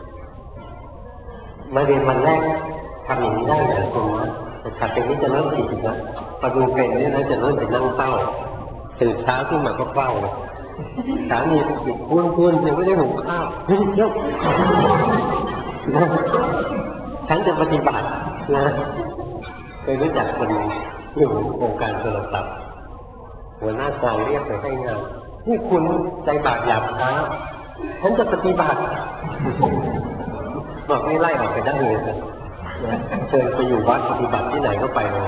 มาเรียนวันแรกทำอย่างนี้ได้อย่างตรงนะแต่ถัดไปนี้จะเริ่มผิดอีกนะพอดูเป็นเนี่ยนะจะเริ่มไปนั่งเฝ้าตื่นเช้าขึ้นมาก็เฝ้าสามีจิตพูนยังไม่ได้หุงข้าวเฮ้ยเดี๋ยวฉันจะปฏิบัตินะเคยรู้จักคนอยู่โครงการโทรศัพท์หัวหน้ากองเรียกไปให้งานนี่คุณใจบาปหยาบช้าฉันจะปฏิบัติบอกไม่ไล่ออกไปได้เลยนะเชิญไปอยู่วัดปฏิบัติที่ไหนก็ไปเลย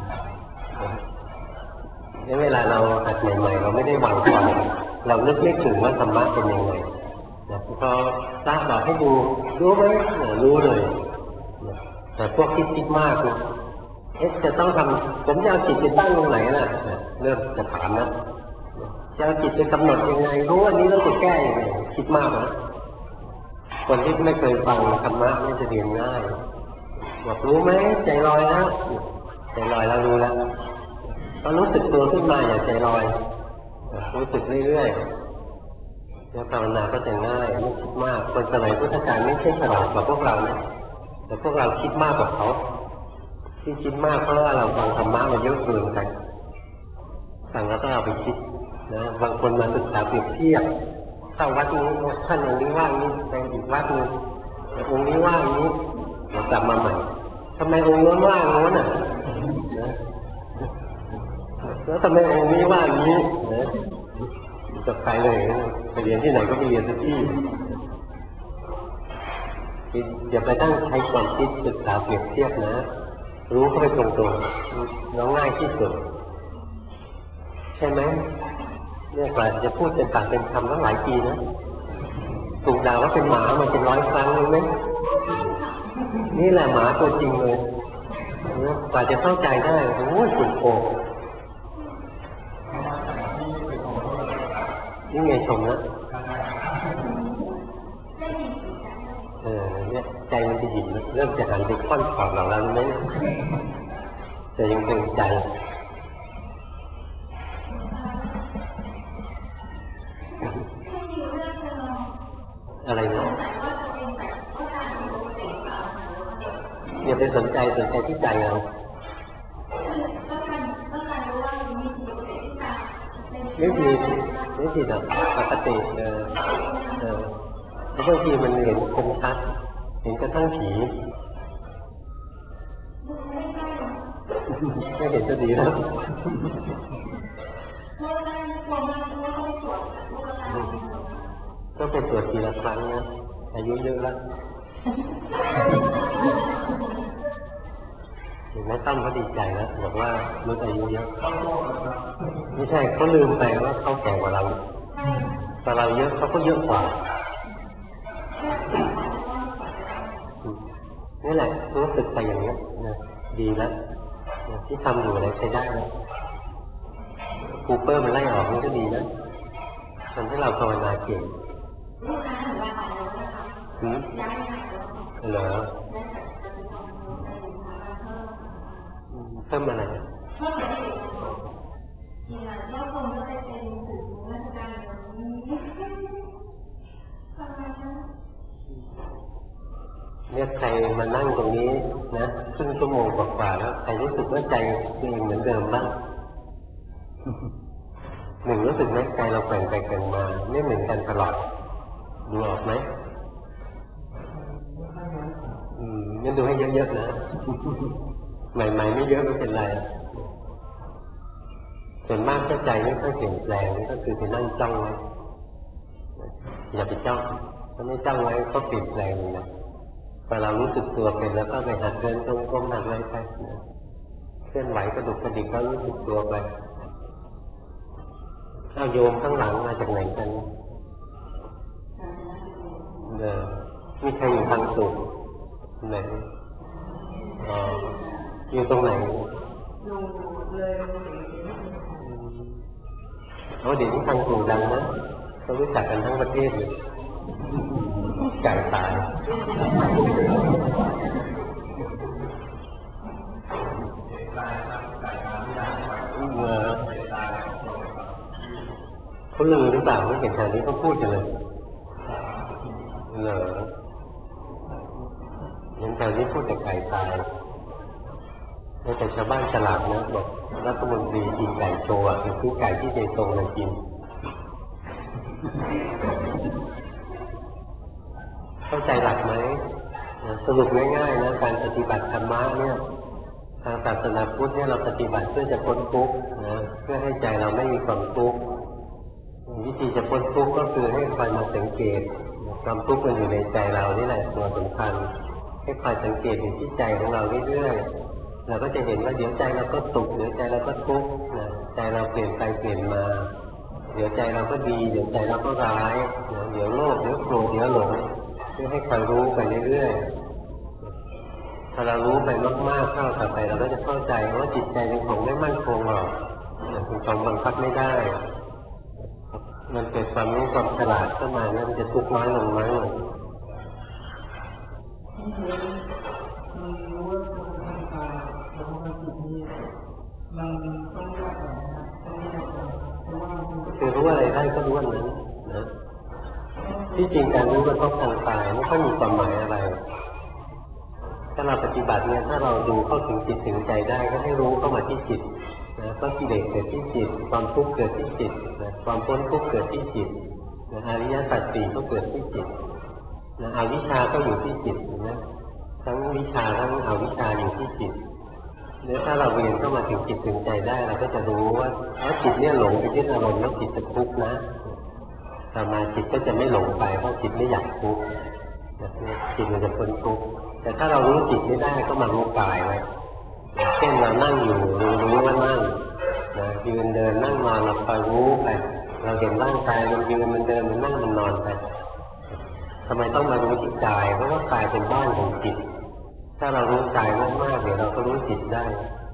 นี่เวลาเราหัดใหม่ๆเราไม่ได้วางใจเรานึกไม่ถึงว่าธรรมะเป็นยังไงนะพอทราบบอกให้ดูรู้ไหมรู้เลยแต่พวกคิดมากนะจะต้องทำผมจะเอาจิตไปตั้งตรงไหนล่ะเริ่มจะถามนะจะเอาจิตไปกำหนดยังไงรู้ว่านี้เราจะแก้ยังไงคิดมากนะคนที่ไม่เคยฟังธรรมะไม่จะเรียนง่ายบอกรู้ไหมใจลอยแล้วใจลอยแล้วรู้แล้วพอรู้สึกตัวขึ้นมาอย่าใจลอยรู้สึกเรื่อยๆแล้วภาวนาก็จะง่ายไม่คิดมากคนสมัยพุทธกาลไม่ใช่ฉลาดกว่าพวกเรานะแต่พวกเราคิดมากกว่าเขาที่คิดมากเพราะว่าเราฟังธรรมะมาเยอะเกินไปฟังแล้วก็เอาไปคิดนะบางคนมาศึกษาเปรียบเทียบเข้าวัดนี้ท่านองค์นี้ว่านี้ไปอีกวัดนึงองค์นี้ว่านี้เรากลับมาใหม่ทำไมองค์นู้นว่าโน้นน่ะนะแล้วทำไมองค์นี้ว่านี้นะจะไปเลยไปเรียนที่ไหนก็ไปเรียนทุกที่อย่าไปตั้งใช้ความคิดศึกษาเปรียบเทียบนะรู้เข้าไปตรงๆน้องง่ายที่สุดใช่ไหมเนี่ยกว่าจะพูดเป็นปากเป็นคำตั้งหลายปีนะถูกด่าว่าเป็นหมามาเป็น100 ครั้งรู้ไหมนี่แหละหมาตัวจริงเลยกว่าจะเข้าใจได้โอ้ยสุดโต่งนี่ไงชมนะเนี่ยใจมันจะหยิบเริ่มจะหันไปค่อนขอบเราแล้วไหมแต่ยังเป็นใจอะไรนะอย่าไปสนใจที่ใจเราไม่ผิดหรอกปกติบางทีมันเห็นคมชัดเห็นกระทั่งผีไม่เห็นจะดีแล้วก็เป็นตรวจทีละครั้งนะอายุเยอะแล้วเห็นไหมตั้มเขาดีใจแล้วบอกว่าลดอายุเยอะไม่ใช่เขาลืมไปว่าเขาแก่กว่าเราแต่เราเยอะเขาก็เยอะกว่านี่แหละรู้สึกไปอย่างนี้นะดีแล้วที่ทำอยู่อะไรใช้ได้แล้วคูเปอร์มันไล่ออกมันก็ดีนะทำให้เราภาวนาเก่งเหรอเพิ่มอะไรเนี่ยใครมานั่งตรงนี้นะครึ่งชั่วโมงกว่าแล้วใครรู้สึกว่าใจตัวเองเหมือนเดิมบ้างหนึ่งรู้สึกไหมใจเราแกว่งไปแกว่งมาไม่เหมือนกันตลอดดูออกไหมงั้นดูให้เยอะๆนะใหม่ๆไม่เยอะไม่เป็นไรส่วนมากถ้าใจไม่ค่อยเปลี่ยนแปลงก็คือไปนั่งจ้องไว้อย่าไปจ้องถ้าไม่จ้องไว้ก็เปลี่ยนแปลงนะพอเรารู้สึกตัวเป็นแล้วก็ไปหัดเดินตรงๆหัดอะไรไปเคลื่อนไหวกระดุกกระดิกก็รู้สึกตัวไปเอาโยมข้างหลังมาจากไหนกันมีใครอยู่ทางสุขไหนอยู่ตรงไหนเดี๋ยวนี้ทางสุขดังนะเขารู้จักกันทั้งประเทศเลยไก่ตายเขาลือหรือเปล่าไม่เห็นทางนี้เขาพูดกันเลยเหรอเห็นทางนี้พูดแต่ไก่ตายแต่ชาวบ้านฉลาดนะบอกรัฐมนตรีกินไก่โชว์คือไก่ที่เจตรงเลยกินเข้าใจหลักไหมสรุปง่ายๆนะการปฏิบัติธรรมะเนี่ยทางศาสนาพุทธเนี่ยเราปฏิบัติเพื่อจะพ้นทุกข์นะเพื่อให้ใจเราไม่มีความทุกข์วิธีจะพ้นทุกข์ก็คือให้คอยมาสังเกตความทุกข์มันอยู่ในใจเรานี่แหละตัวสำคัญให้คอยสังเกตอยู่ที่ใจของเราเรื่อยๆเราก็จะเห็นว่าเดี๋ยวใจเราก็สุขเดี๋ยวใจเราก็ทุกข์นะใจเราเปลี่ยนไปเปลี่ยนมาเดี๋ยวใจเราก็ดีเดี๋ยวใจเราก็ร้ายเดี๋ยวโลภเดี๋ยวโกรธเดี๋ยวหลงเพื่อให้คอยรู้ไปเรื่อยๆถ้าเรารู้ไปมากๆเข้าต่อไปเราก็จะเข้าใจว่าจิตใจเป็นของไม่มั่นคงหรอกเป็นของบังคับไม่ได้มันเกิดความรู้ความฉลาดเข้ามาแล้วมันจะทุกข์น้อยลงน้อยลงมันรู้ว่าทางกายแล้วก็จิตนี้มันต้องแยกกันนะต้องแยกกันเพราะว่าคือรู้อะไรได้ก็รู้อันนั้นนะที่จริงการรู้มันต้องทางกายไม่ค่อยมีความหมายอะไรถ้าเราปฏิบัติเนี่ยถ้าเราดูเข้าถึงจิตถึงใจได้ก็ให้รู้เข้ามาที่จิตนะก็กิเลสเกิดที่จิตความทุกข์เกิดที่จิตนะความพ้นทุกข์เกิดที่จิตนะอริยสัจสี่ก็เกิดที่จิตนะอวิชชาก็อยู่ที่จิตนะทั้งวิชาทั้งอวิชชาอยู่ที่จิตแล้วถ้าเราเรียนเข้ามาถึงจิตถึงใจได้เราก็จะรู้ว่าจิตเนี่ยหลงไปยึดอารมณ์แล้วจิตจะทุกข์นะต่อมาจิตก็จะไม่หลงไปเพราะจิตไม่อยากทุกข์จิตมันจะพ้นทุกข์แต่ถ้าเรารู้จิตไม่ได้ก็มารู้กายไว้เช่นเรานั่งอยู่รู้ว่านั่งยืนเดินนั่งนอนเราคอยรู้ไปเราเห็นร่างกายมันยืนมันเดินมันนั่งมันนอนไปทำไมต้องมารู้จิตกายเพราะว่ากายเป็นบ้านของจิตถ้าเรารู้กายมากๆเดี๋ยวเราก็รู้จิตได้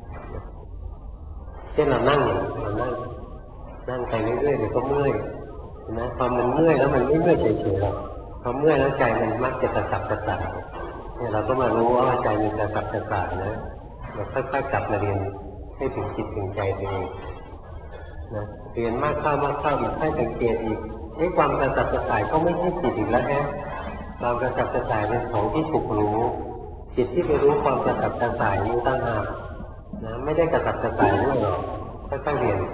เช่นเรานั่งอย่างเรานั่งไปเรื่อยๆเดี๋ยวก็เมื่อยนะพอมันเมื่อยแล้วมันไม่เมื่อยเฉยๆหรอกพอเมื่อยแล้วใจมันมักจะกระสับกระส่ายเนี่ยเราก็มารู้ว่าใจมันกระสับกระส่ายนะเราค่อยๆกลับมาเรียนให้ถึงจิตถึงใจตัวเองนะเรียนมากเข้อีกให้สังเกตอีกความกระสับกระส่ายก็ไม่ใช่จิตอีกแล้วนะความกระสับกระส่ายเป็นของที่ถูกรู้จิตที่ไปรู้ความกระสับกระส่ายนี้ตั้งหากนะไม่ได้กระสับกระส่ายด้วยหรอกค่อยๆเรียนไป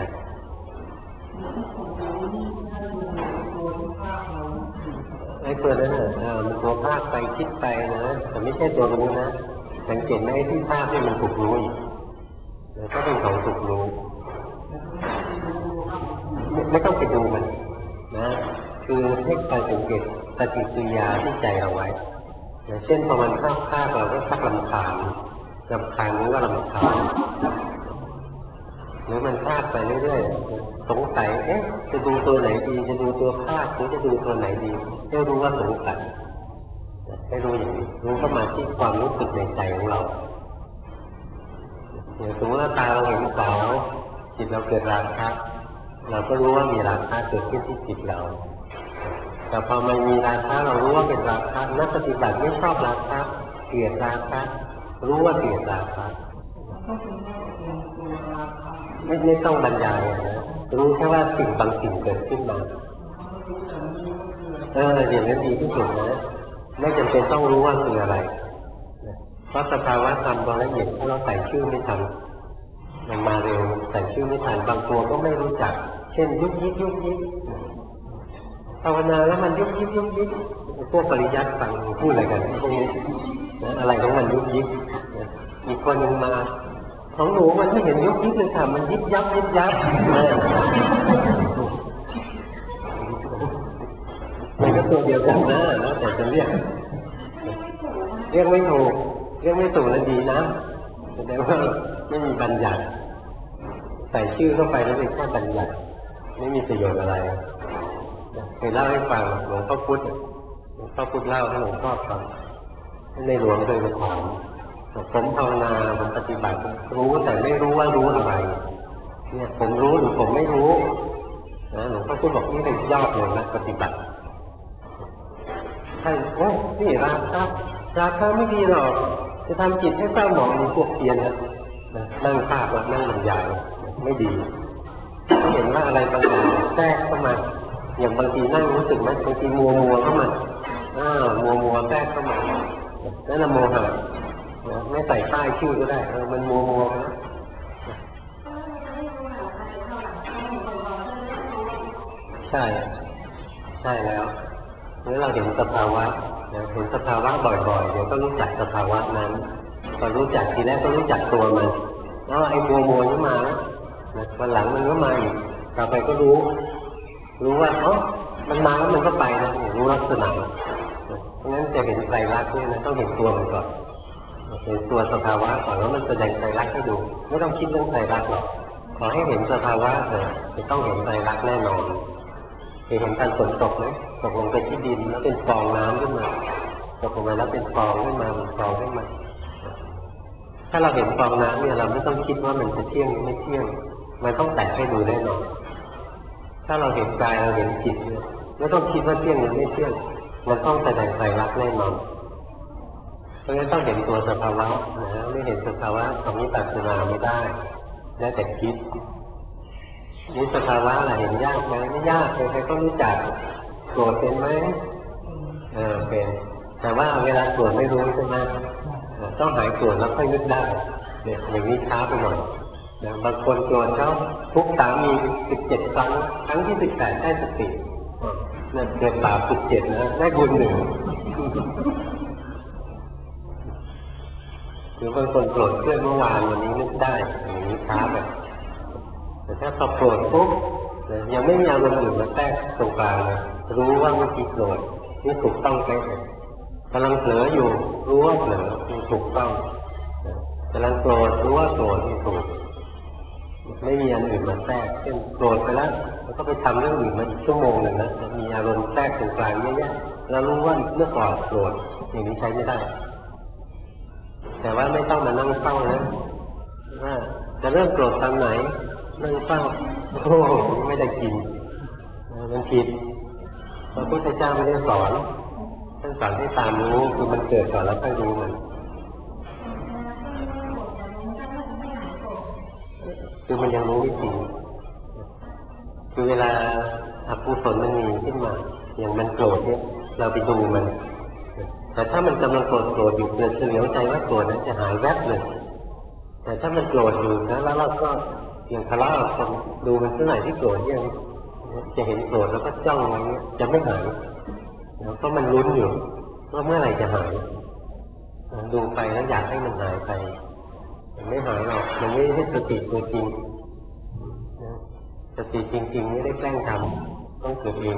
ไอ้ตัวนั้นมันตัวภาคไปคิดไปนะแต่ไม่ใช่ตัวรู้นะสังเกตไหมที่ภาคที่มันถูกรู้อีกก็เป็นของถูกรู้ไม่ต้องไปดูมันนะคือให้คอยสังเกตปฏิกิริยาที่ใจเราไว้เช่นพอมันภาคเราก็ชักรำคาญนี้ว่ารำคาญหรือมันภาคไปเรื่อยๆสงสัยจะดูตัวไหนดีจะดูตัวภาคหรือจะดูตัวไหนดีให้รู้ว่าสงสัยให้รู้อย่างนี้รู้เข้ามาที่ความรู้สึกในใจของเราอย่างสมมติว่าตาเราเห็นขาวจิตเราเกิดราคะเราก็รู้ว่ามีราคะเกิดขึ้นที่จิตเราแต่พอมันมีราคะเรารู้ว่าเป็นราคะนักปฏิบัติไม่ชอบราคะเกลียดราคะรู้ว่าเกลียดราคะไม่ต้องบรรยายนะรู้แค่ว่าสิ่งบางสิ่งเกิดขึ้นมาอย่างนั้นดีที่สุดนะไม่จำเป็นต้องรู้ว่าคืออะไรเพราะสภาวะธรรมตอนละเอียดเราใส่ชื่อไม่ทันมันมาเร็วใส่ชื่อไม่ทันบางตัวก็ไม่รู้จักเช่นยุบยิบภาวนาแล้วมันยุบยิบพวกปริยัติฟังพูดอะไรกันพวกนี้อะไรของมันยุบยิบอีกคนหนึ่งมาของหนูมันไม่เห็นยุบยิบเลยค่ะมันยิบยับมันก็ตัวเดียวกันนะแล้วแต่จะเรียกไม่ถูกแล้วดีนะแสดงว่าไม่มีบัญญัติใส่ชื่อเข้าไปแล้วเป็นแค่บัญญัติไม่มีประโยชน์อะไรเคยเล่าให้ฟังหลวงพ่อพุธเล่าให้หลวงพ่อฟังในหลวงเคยมาถามผมภาวนาผมปฏิบัติรู้แต่ไม่รู้ว่ารู้อะไรเนี่ยผมรู้หรือผมไม่รู้นะหลวงพ่อพุธบอกนี่เป็นยอดเลยนะปฏิบัติใช่นี่ราคาไม่ดีหรอกจะทำจิตให้เศร้าหมองมีพวกเพียรนะนั่งภาพแล้วนั่งบรรยายไม่ดีก็เห็นว่าอะไรบางอย่างแทรกเข้ามาอย่างบางทีนั่งรู้สึกไหมบางทีมัวเข้ามามัวแทรกเข้ามานั่นละโมหะไม่ใส่ป้ายชื่อก็ได้มันมัวนะใช่แล้วเมื่อเราเห็นสภาวะเห็นสภาวะบ่อยๆเดี๋ยวก็รู้จักสภาวะนั้นพอรู้จักทีแรกก็รู้จักตัวมันไอ้มัวนี่มาแล้ววันหลังมันก็มาอีกต่อไปก็รู้ว่ามันมาแล้วมันก็ไปนะรู้ลักษณะเพราะงั้นจะเห็นไตรลักษณ์เนี่ยนะต้องเห็นตัวมันก่อนเห็นตัวสภาวะก่อนแล้วมันแสดงไตรลักษณ์ให้ดูไม่ต้องคิดเรื่องไตรลักษณ์หรอกขอให้เห็นสภาวะเลยจะต้องเห็นไตรลักษณ์แน่นอนเคยเห็นการฝนตกไหมตกลงไปที่ดินแล้วเป็นฟองน้ำขึ้นมาตกลงไปแล้วเป็นฟองขึ้นมาเป็นฟองขึ้นมาถ้าเราเห็นฟองน้ำเนี่ยเราไม่ต้องคิดว่ามันจะเที่ยงหรือไม่เที่ยงมันต้องแตกให้ดูแน่นอนถ้าเราเห็นกายเราเห็นจิตเนี่ยไม่ต้องคิดว่าเที่ยงหรือไม่เที่ยงมันต้องแสดงไตรลักษณ์แน่นอนเพราะงั้นต้องเห็นตัวสภาวะนะไม่เห็นสภาวะของวิปัสสนาไม่ได้ได้แต่คิดนี่สภาวะอะไรเห็นยากไหมไม่ยากใครๆก็รู้จักโกรธเป็นไหมเป็นแต่ว่าเวลาโกรธไม่รู้ใช่ไหมต้องหายโกรธแล้วค่อยนึกได้เนี่ยอย่างนี้ช้าไปหน่อยบางคนโกรธเขาทุกสามี17 ครั้งครั้งที่18ได้สตินั่นเกิดบาป17นะได้บุญ1หรือบางคนโกรธเพื่อนเมื่อวานวันนี้นึกได้อย่างนี้ช้าไปแต่ถ้าพอโกรธปุ๊บยังไม่มีอารมณ์อื่นมาแทรกตรงกลางเลยรู้ว่าเมื่อกี้โกรธนี่ถูกต้องไปกำลังเผลออยู่รู้ว่าเผลอนี่ถูกต้องกำลังโกรธรู้ว่าโกรธนี่ถูกไม่มีอันอื่นมาแทรกเช่นโกรธไปแล้วก็ไปทำเรื่องอื่นมาอีกชั่วโมงหนึ่งนะมีอารมณ์แทรกตรงกลางเยอะแยะแล้วรู้ว่าเมื่อก่อนโกรธอย่างนี้ใช้ไม่ได้แต่ว่าไม่ต้องมานั่งเฝ้านะว่าจะเริ่มโกรธตอนไหนนั่งเฝ้าโอ้ไม่ได้กินมันผิดพระพุทธเจ้าไม่ได้สอนท่านสอนให้ตามรู้คือมันเกิดก่อนแล้วค่อยรู้มันคือมันยังรู้วิธีคือเวลาอกุศลมันมีขึ้นมาอย่างมันโกรธเนี่ยเราไปดูมันแต่ถ้ามันกำลังโกรธอยู่เกิดเฉลียวใจว่าโกรธนั้นจะหายแวบเลยแต่ถ้ามันโกรธอยู่นะแล้วเราก็อย่างทะเลาะกับคนดูมันเท่าไหร่ที่โกรธยังจะเห็นโกรธแล้วก็จ้องอะไรเงี้ยจะไม่หายแล้วก็มันลุ้นอยู่ว่าเมื่อไหร่จะหายดูไปแล้วอยากให้มันหายไปมันไม่หายหรอกมันไม่ใช่สติตัวจริงสติจริงๆไม่ได้แกล้งทำต้องเกิดเอง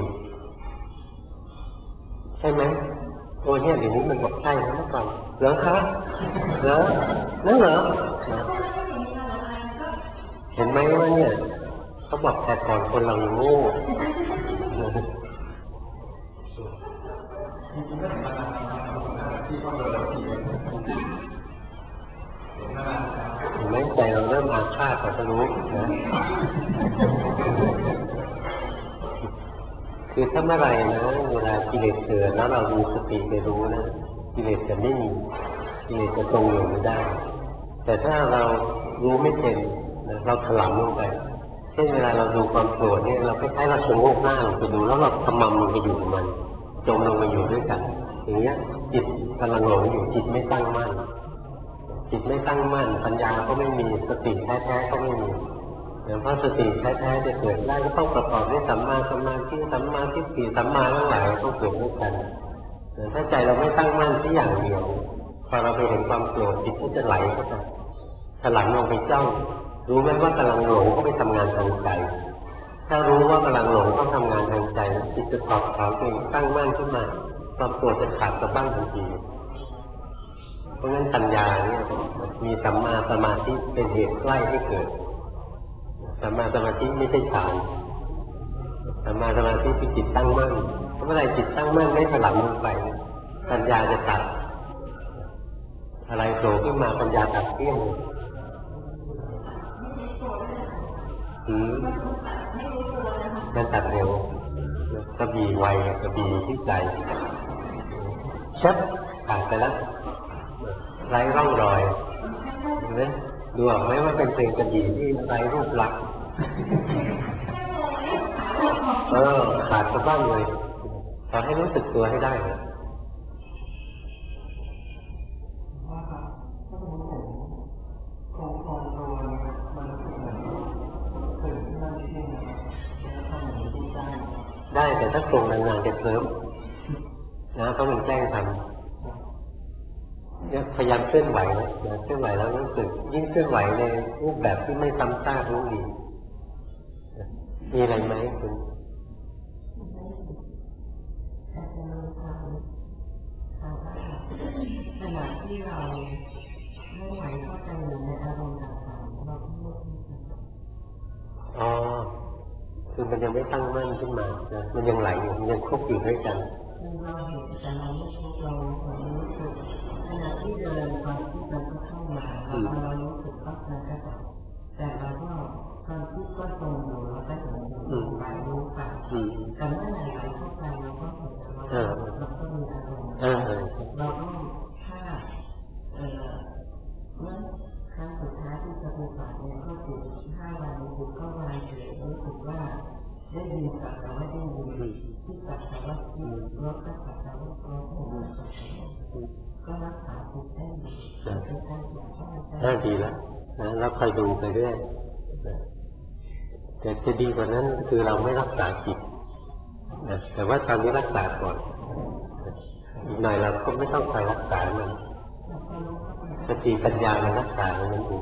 ใช่ไหมโอ้เนี่ยเดี๋ยวนี้มันบอกใช่นะเมื่อก่อนเหรอคะเหรอนั่นเหรอเห็นไหมว่าเนี่ยเขาบอกแต่ก่อนคนเราโง่เห็นไหมใจเราเริ่มอาฆาตเราจะรู้นะคือถ้าเมื่อไรนะเวลากิเลสเกิดแล้วเรามีสติไปรู้นะกิเลสจะไม่มีกิเลสจะทรงอยู่ไม่ได้แต่ถ้าเรารู้ไม่เป็นเราถลำลงไปเช่นเวลาเราดูความโกรธเนี่ยเราคล้ายๆเราชะโงกหน้าลงไปดูแล้วเราขมำลงไปอยู่กับมันจมลงไปอยู่ด้วยกันอย่างเงี้ยจิตกำลังหลงอยู่จิตไม่ตั้งมั่นจิตไม่ตั้งมั่นปัญญาก็ไม่มีสติแท้ๆก็ไม่มีเพราะสติแท้ๆจะเกิดได้ก็ต้องประกอบด้วยสัมมาสมาธิสัมมาทิฏฐิสัมมาทั้งหลายต้องเกิดด้วยกันถ้าใจเราไม่ตั้งมั่นที่อย่างเดียวพอเราไปเห็นความโกรธจิตก็จะไหลเข้าไปถลำลงไปจ้องรู้ไหมว่ากำลังหลงก็ไปทำงานทางใจถ้ารู้ว่ากำลังหลงต้องทำงานทางใจจิตจะตอบถามเองตั้งมั่นขึ้นมาความโกรธจะขาดสะบั้นทันทีเพราะงั้นปัญญาเนี่ยมีสัมมาสมาธิเป็นเหตุใกล้ให้เกิดสัมมาสมาธิไม่ใช่ฌานสัมมาสมาธิคือจิตตั้งมั่นเมื่อไรจิตตั้งมั่นไม่ถลำลงไปปัญญาจะตัดอะไรโผล่ขึ้นมาปัญญาตัดเตี้ยงมันตัดเร็วกระบี่ไวกระบี่ที่ใจชัดขาดไปแล้วไร้ร่องรอยเห็นไหมดูออกไหมว่าเป็นเพลงกระบี่ที่ไร้รูปลักษณ์ขาดสะบั้นเลยขอให้รู้สึกตัวให้ได้ได้แต่ถ้าตรงนานๆจะเคลิ้มนะเพราะมันแกล้งทำเนี่ยพยายามเคลื่อนไหวนะเคลื่อนไหวแล้วรู้สึกยิ่งเคลื่อนไหวในรูปแบบที่ไม่ซ้ำซากรู้ดีมีอะไรไหมคุณขณะที่เราไม่ไหวเข้าใจอยู่ในอารมณ์ต่างๆเราพูดอ๋อคือมันยังไม่ตั้งมั่นขึ้นมานะมันยังไหลอยู่มันยังคบอยู่ด้วยกันเราเห็นแต่เราไม่ทุกเรารู้สึกขณะที่เดินความคิดมันก็เข้ามาเรารู้สึกว่ามันก็ดับแต่เราก็ความคิดก็ทรงอยู่เราก็เห็นอยู่ไปรู้ไปแต่เมื่อไหร่ไหลเข้าไปเราก็เห็นเราก็มีอารมณ์เราก็ถ้าเมื่อครั้งสุดท้ายที่ปฏิบัติเนี่ยก็คือ5 วันคือก็วันเฉยรู้สึกว่าได้ยินกับแต่ว่าได้ยินที่กับแต่ว่าที่รถก็กับแต่ว่ารถก็รักษาจิตได้ดีน่าดีแล้วนะเราคอยดูไปเรื่อยแต่จะดีกว่านั้นคือเราไม่รักษาจิตนะแต่ว่าตอนนี้รักษาก่อนอีกหน่อยเราก็ไม่ต้องคอยรักษามันสติปัญญามันรักษามันอยู่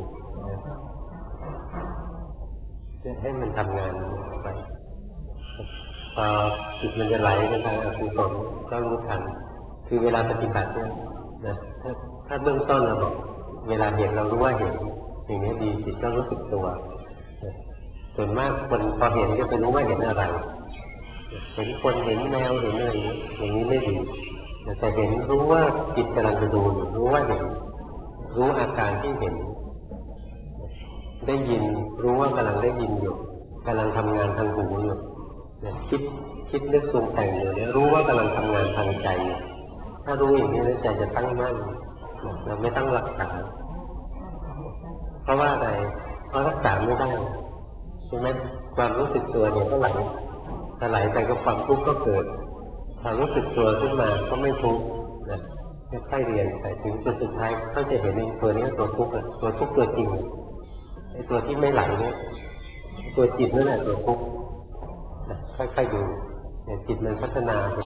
จะให้มันทำงานไปพอจิตมันจะไหลไปทางอกุศลก็รู้ทันคือเวลาปฏิบัติเนี่ยนะถ้าเบื้องต้นเราบอกเวลาเห็นเรารู้ว่าเห็นอย่างนี้ดีจิตก็รู้สึกตัวส่วนมากคนพอเห็นก็จะรู้ว่าเห็นอะไรเห็นคนเห็นแมวเห็นอะไรอย่างนี้ไม่ดีแต่เห็นรู้ว่าจิตกำลังจะดูรู้ว่าเห็นรู้อาการที่เห็นได้ยินรู้ว่ากำลังได้ยินอยู่กำลังทำงานทางหูอยู่คิดนึกปรุงแต่งอยู่เนี่ยรู้ว่ากำลังทำงานทางใจอยู่ถ้ารู้อย่างนี้แล้วใจจะตั้งมั่นเราไม่ต้องรักษาเพราะว่าอะไรเพราะรักษาไม่ได้ใช่ไหมความรู้สึกตัวเนี่ยก็ไหลถ้าไหลไปก็ความทุกข์ก็เกิดถ้ารู้สึกตัวขึ้นมาก็ไม่ทุกข์นะค่อยๆเรียนไปถึงจุดสุดท้ายเขาจะเห็นตัวนี้ตัวทุกข์ตัวทุกข์ตัวจริงไอ้ตัวที่ไม่ไหลเนี่ยตัวจิตนั่นแหละตัวทุกข์ค่อยๆดูจิตมันพัฒนา